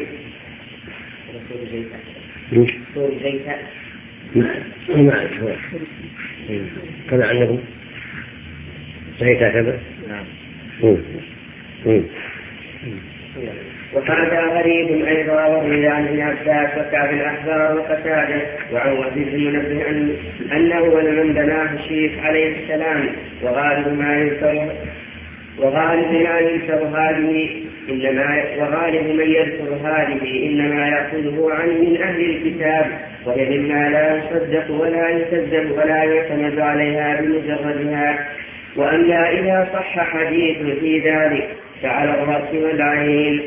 طور زيتا ما أعرف كذا عنه زيتا كذا. نعم. وهذا غريب أيضا. وروي عن ابن عباس وكعب الأحبار وقتادة وعن وزير المنبه أنه من بناه الشيخ عليه السلام. وغالب ما يذكر هذه إنما يأخذه عن من أهل الكتاب، وهي مما لا يصدق ولا يكذب ولا يعتمد عليها بمجردها. وأما إذا صح حديث في ذلك فعلى الرأس والعين.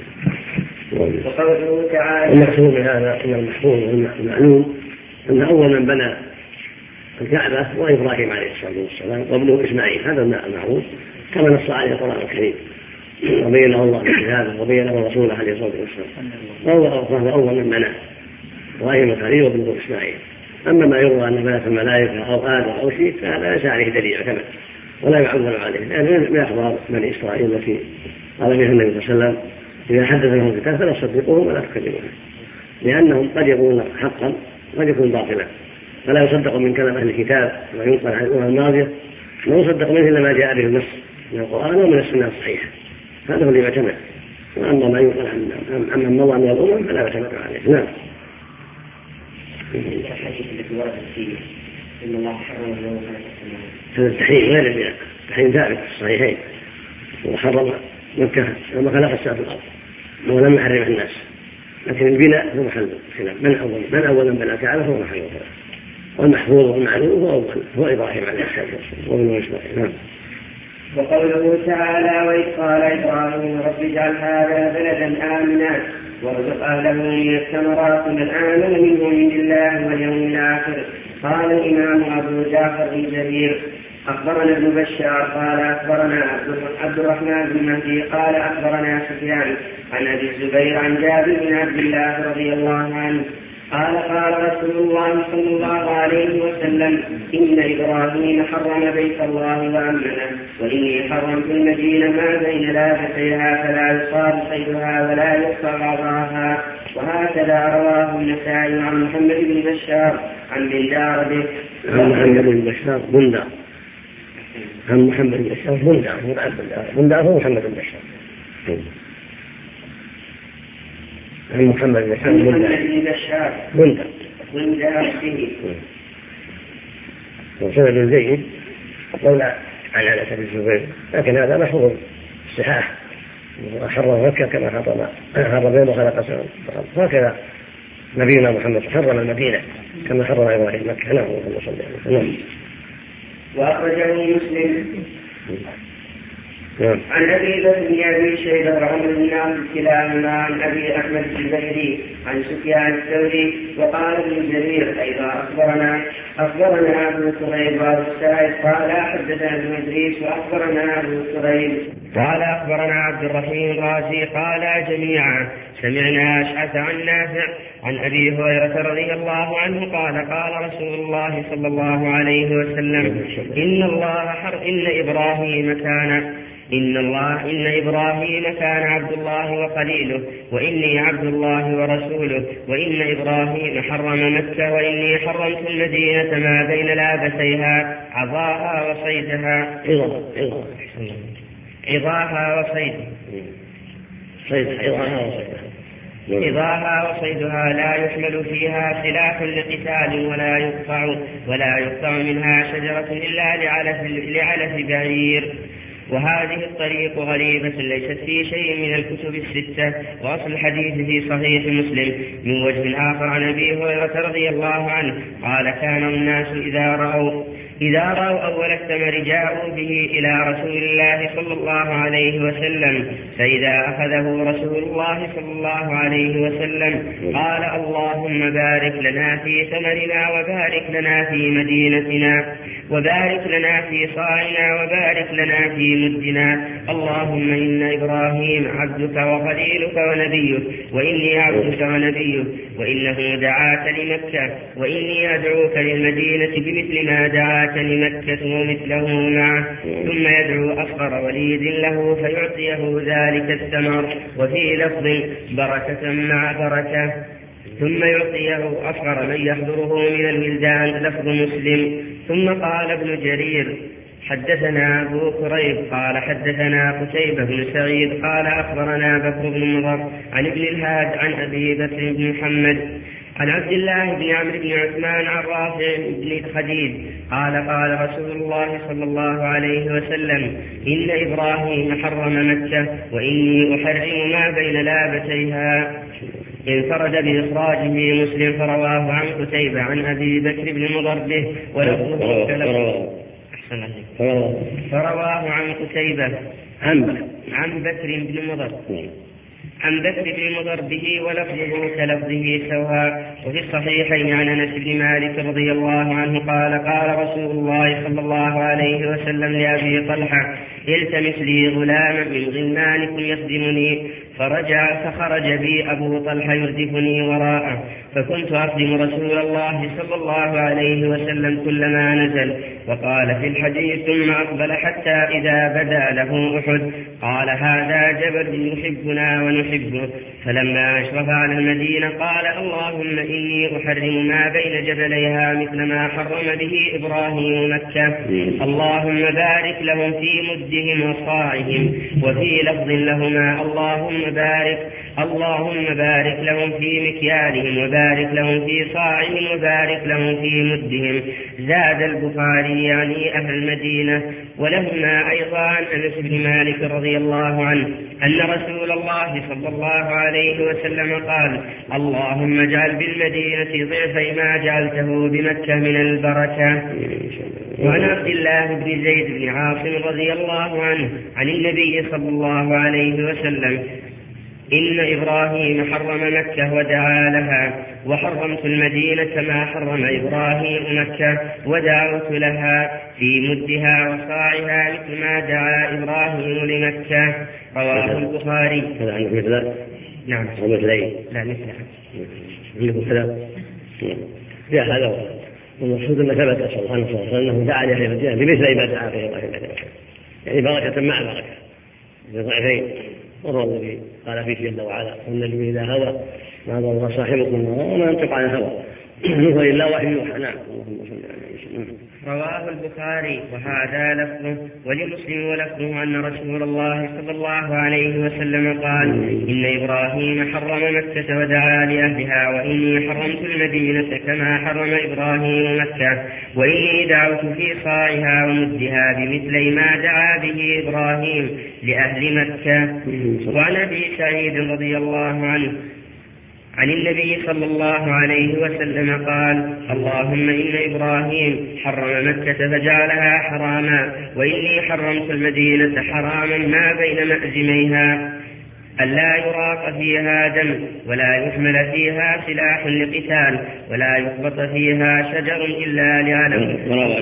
وقوله تعالى: المقصود بهذا أن المحفوظ والمعلوم أن أول من بنى الكعبة هو إبراهيم عليه الصلاة والسلام وابنه إسماعيل. هذا المعروف كما نص عليه القرآن الكريم وبينه الله في كتابه وبينه رسوله عليه الصلاة والسلام. فهو أول من بنى إبراهيم الخليل وابنه إسماعيل. أما ما يروى أن بنت الملائكة أو آدم أو شيء فهذا ليس عليه دليل كما ولا يعول عليه، لأن من أخبار بني إسرائيل التي قال فيها النبي صلى الله عليه وسلم: إذا حدث لهم الكتاب فلا تصدقوهم ولا تكذبوهم، لأنهم قد يقولون حقا وقد يكون باطلا، فلا يصدق من كلام أهل الكتاب ما ينقل عن الأمم الماضية، لا يصدق منه إلا ما جاء به النص من القرآن ومن السنة الصحيحة. هذا هو اللي يعتمد. وأما ما ينقل عن مضى من الأمم فلا يعتمد عليه. نعم. الحديث التي وردت فيه إن الله حرم اليوم هذا التحريم غير البناء، التحريم ثابت في الصحيحين. وحرم مكة لما خلق السماء في الأرض ولم يحرمها الناس، لكن البناء هو محل الخلاف. من أول من بنى الكعبة هو محل الخلاف، والمحفوظ والمعلوم هو إبراهيم عليه الصلاة والسلام وابنه إسماعيل. نعم. وقوله تعالى: وإذ قال إبراهيم رب اجعل هذا بلدا آمنا وارزق أهله من الثمرات من آمن منهم بالله واليوم الآخر. قال الإمام أبو جعفر بن جرير: أخبرنا ابن بشار قال أخبرنا عبد الرحمن بن مهدي قال أخبرنا سفيان عن أبي الزبير عن جابر بن عبد الله رضي الله عنه قال: قال رسول الله صلى الله عليه وسلم: إن إبراهيم حرم بيت الله وأمنه، وإني حرمت المدينة ما بين لابتيها فلا يصاب صيدها ولا يقطع عظاها. وهكذا رواه النسائي عن محمد بن بشار عن بندار به. محمد بن بشار بندار. عن محمد بن بشار بندار هو محمد بن بشار. عن محمد بن بشار بندار به. وسند جيد لولا عن أنس بن الزبير، لكن هذا محفوظ الصحاح. وحرم مكة كما حرم يوم خلق السماوات والأرض. هكذا نبينا محمد حرم المدينة كما حرم إبراهيم مكة. نعم. نعم. وأخرجه مسلم عن أبي بكر بن أبي شيبة وعمر بن عبد كلاهما عن أبي أحمد الزبيري عن سفيان الثوري. وقال ابن جرير أيضا أخبرنا أبو كريب وأبو السائب قال حدثنا ابن إدريس وأخبرنا أبو كريب قال أخبرنا عبد الرحيم الرازي قال جميعا سمعنا أشعث عن نافع عن أبي هريرة رضي الله عنه قال قال رسول الله صلى الله عليه وسلم إن إبراهيم كان عبد الله وخليله وإني عبد الله ورسوله وإن إبراهيم حرم مكة وإني حرمت المدينة ما بين لابتيها عظاها وصيدها عظاها وصيدها لا يحمل فيها سلاح لقتال ولا يقطع منها شجرة إلا لعلف بعير. وهذه الطريق غريبة ليست في شيء من الكتب الستة. وأصل الحديث في صحيح مسلم من وجه آخر عن أبي هريرة رضي الله عنه قال كان الناس إذا رأوا أول الثمر جاءوا به إلى رسول الله صلى الله عليه وسلم فإذا أخذه رسول الله صلى الله عليه وسلم قال اللهم بارك لنا في ثمرنا وبارك لنا في مدينتنا وبارك لنا في صاعنا وبارك لنا في مدنا. اللهم إن إبراهيم عبدك وخليلك ونبيك وإني عبدك ونبيك وإنه دعاك لمكة وإني أدعوك للمدينة بمثل ما دعاك لمكة ومثله معه. ثم يدعو أصغر وليد له فيعطيه ذلك الثمر. وفي لفظ بركة مع بركة. ثم يعطيه أصغر من يحضره من الولدان لفظ مسلم. ثم قال ابن جرير حدثنا أبو كريب قال حدثنا قتيبة بن سعيد قال أخبرنا بكر بن مضر عن ابن الهاد عن أبي بكر بن محمد عن عبد الله بن عمرو بن عثمان عن رافع بن خديج قال قال رسول الله صلى الله عليه وسلم إن إبراهيم حرم مكة وإني أحرم ما بين لابتيها. انفرد بإخراجه مسلم فرواه عن قتيبة عن أبي بكر بن مضر به فرواه عن قتيبة عن بكر بن مضر به ولفظه كلفظه سواء. وفي الصحيحين عن أنس بن مالك رضي الله عنه قال قال رسول الله صلى الله عليه وسلم لأبي طلحة التمس لي غلاما من غلمانكم يخدمني فخرج بي أبو طلحة يردفني وراءه فكنت أخدم رسول الله صلى الله عليه وسلم كلما نزل. وقال في الحديث ثم أقبل حتى إذا بدا له أحد قال هذا جبل يحبنا ونحبه. فلما أشرف على المدينة قال اللهم إني أحرم ما بين جبليها مثل ما حرم به إبراهيم مكة. اللهم بارك لهم في مدهم وصاعهم. وفي لفظ لهما اللهم بارك لهم في مكيالهم وبارك لهم في صاعهم وبارك لهم في مدهم. زاد البخاري يعني أهل المدينة. ولهما أيضا عن أنس بن مالك رضي الله عنه أن رسول الله صلى الله عليه وسلم قال اللهم اجعل بالمدينة ضعفي ما جعلته بمكة من البركة. وعن عبد الله بن زيد بن عاصم رضي الله عنه عن النبي صلى الله عليه وسلم إن إبراهيم حرم مكة ودعا لها وحرمت المدينة ما حرم إبراهيم مكة ودعوت لها في مدها وصاعها مثل ما دعا إبراهيم لمكة. رواه البخاري. هذا عندك مثل؟ نعم. ومثلين؟ لا مثلها. عندك مثل؟ جاء هذا والمقصود أن ثبت صلى الله عليه وسلم أنه دعا لأهل المدينة بمثل ما دعا به إبراهيم مكة يعني بركة مع بركة بضعفين. وهو الذي قال فيه جل وعلا والنجم إذا هوى ما ضر صاحبكم وما ينطق عن الهوى هو إلا وحي يوحى. نعم. رواه البخاري وهذا لفظه. ولمسلم ولفظه أن رسول الله صلى الله عليه وسلم قال إن إبراهيم حرم مكة ودعا لأهلها وإني حرمت المدينة كما حرم إبراهيم مكة وإني دعوت في صاعها ومدها بمثل ما دعا به إبراهيم لأهل مكة. وعن أبي سعيد رضي الله عنه عن النبي صلى الله عليه وسلم قال: اللهم إن إبراهيم حرم مكة فجعلها حراما، وإني حرمت المدينة حراما ما بين مأزميها، ألا يراق فيها دم، ولا يحمل فيها سلاح لقتال، ولا يخبط فيها شجر إلا لعلم.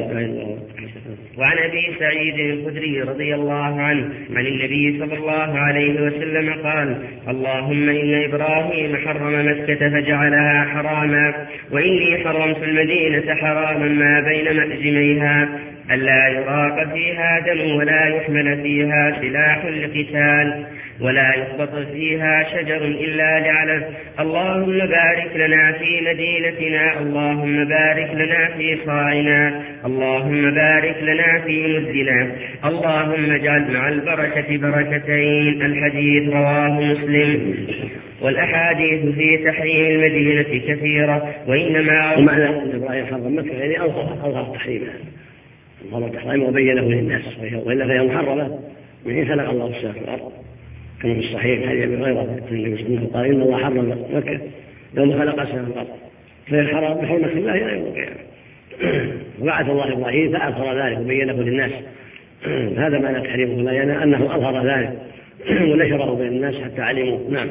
وعن أبي سعيد الخدري رضي الله عنه عن النبي صلى الله عليه وسلم قال: اللهم إن إبراهيم حرم مكة فجعلها حراما، وإني حرمت المدينة حراما ما بين مأزميها، ألا يراق فيها دم، ولا يحمل فيها سلاح لقتال، ولا يخبط فيها شجر إلا لعلم. اللهم بارك لنا في مدينتنا، اللهم بارك لنا في صاعنا، اللهم بارك لنا في مدنا، اللهم اجعل مع البركة بركتين. الحديث رواه مسلم. والأحاديث في تحريم المدينة كثيرة، ومعنى أن إبراهيم حرم مكة يعني أظهر تحريمها، أظهر تحريمها وبينه للناس، وإلا فهي محرمة من حين خلق الله السماوات والأرض، كما في الصحيح حديث أبي هريرة النبي صلى الله عليه وسلم قال: إن الله حرم مكة يوم خلق السماوات والأرض، فهي الحرام بحرمة الله إلى يوم القيامة. وبعث الله إبراهيم فأظهر ذلك وبينه للناس، هذا معنى تحريمه، لا يعني أنه أظهر ذلك ونشره بين الناس حتى علموا. نعم.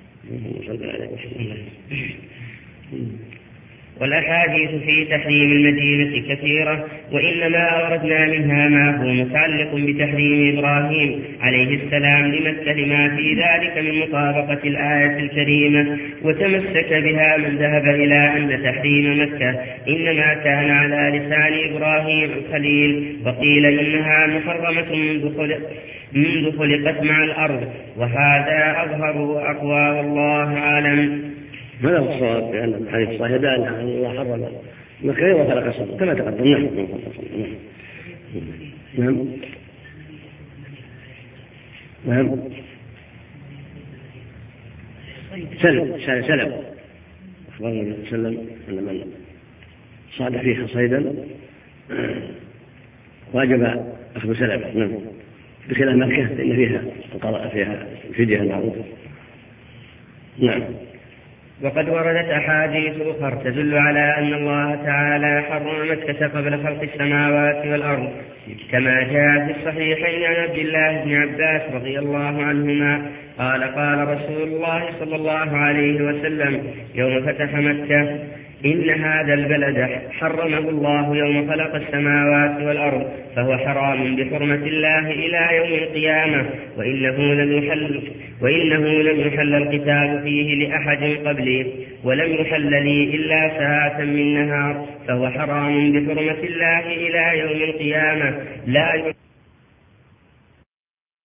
والأحاديث في تحريم المدينة كثيرة، وإنما أوردنا منها ما هو متعلق بتحريم إبراهيم عليه السلام لمكة لما في ذلك من مطابقة الآية الكريمة، وتمسك بها من ذهب إلى أن تحريم مكة إنما كان على لسان إبراهيم الخليل، وقيل إنها محرمة منذ خلقت مع الأرض، وهذا أظهر وأقوى والله أعلم. هذا هو الصواب، لأن الحديث الصحيح دال أن الله حرم مكة يوم خلق السماء كما تقدم. نعم. نعم. سلم أخبرنا النبي صلى الله عليه وسلم أن من صاد فيها صيدا واجب أخذ سلم. نعم. بخلاف مكة فإن فيها فدية المعروف. نعم. وقد وردت أحاديث أخرى تدل على أن الله تعالى حرم مكة قبل خلق السماوات والأرض، كما جاء في الصحيحين عن عبد الله بن عباس رضي الله عنهما قال: قال رسول الله صلى الله عليه وسلم يوم فتح مكة: إن هذا البلد حرمه الله يوم خلق السماوات والأرض، فهو حرام بحرمة الله إلى يوم القيامة، وإنه لم يحل القتال فيه لأحد قبلي، ولم يحل لي إلا ساعة من نهار، فهو حرام بحرمة الله إلى يوم القيامة، لا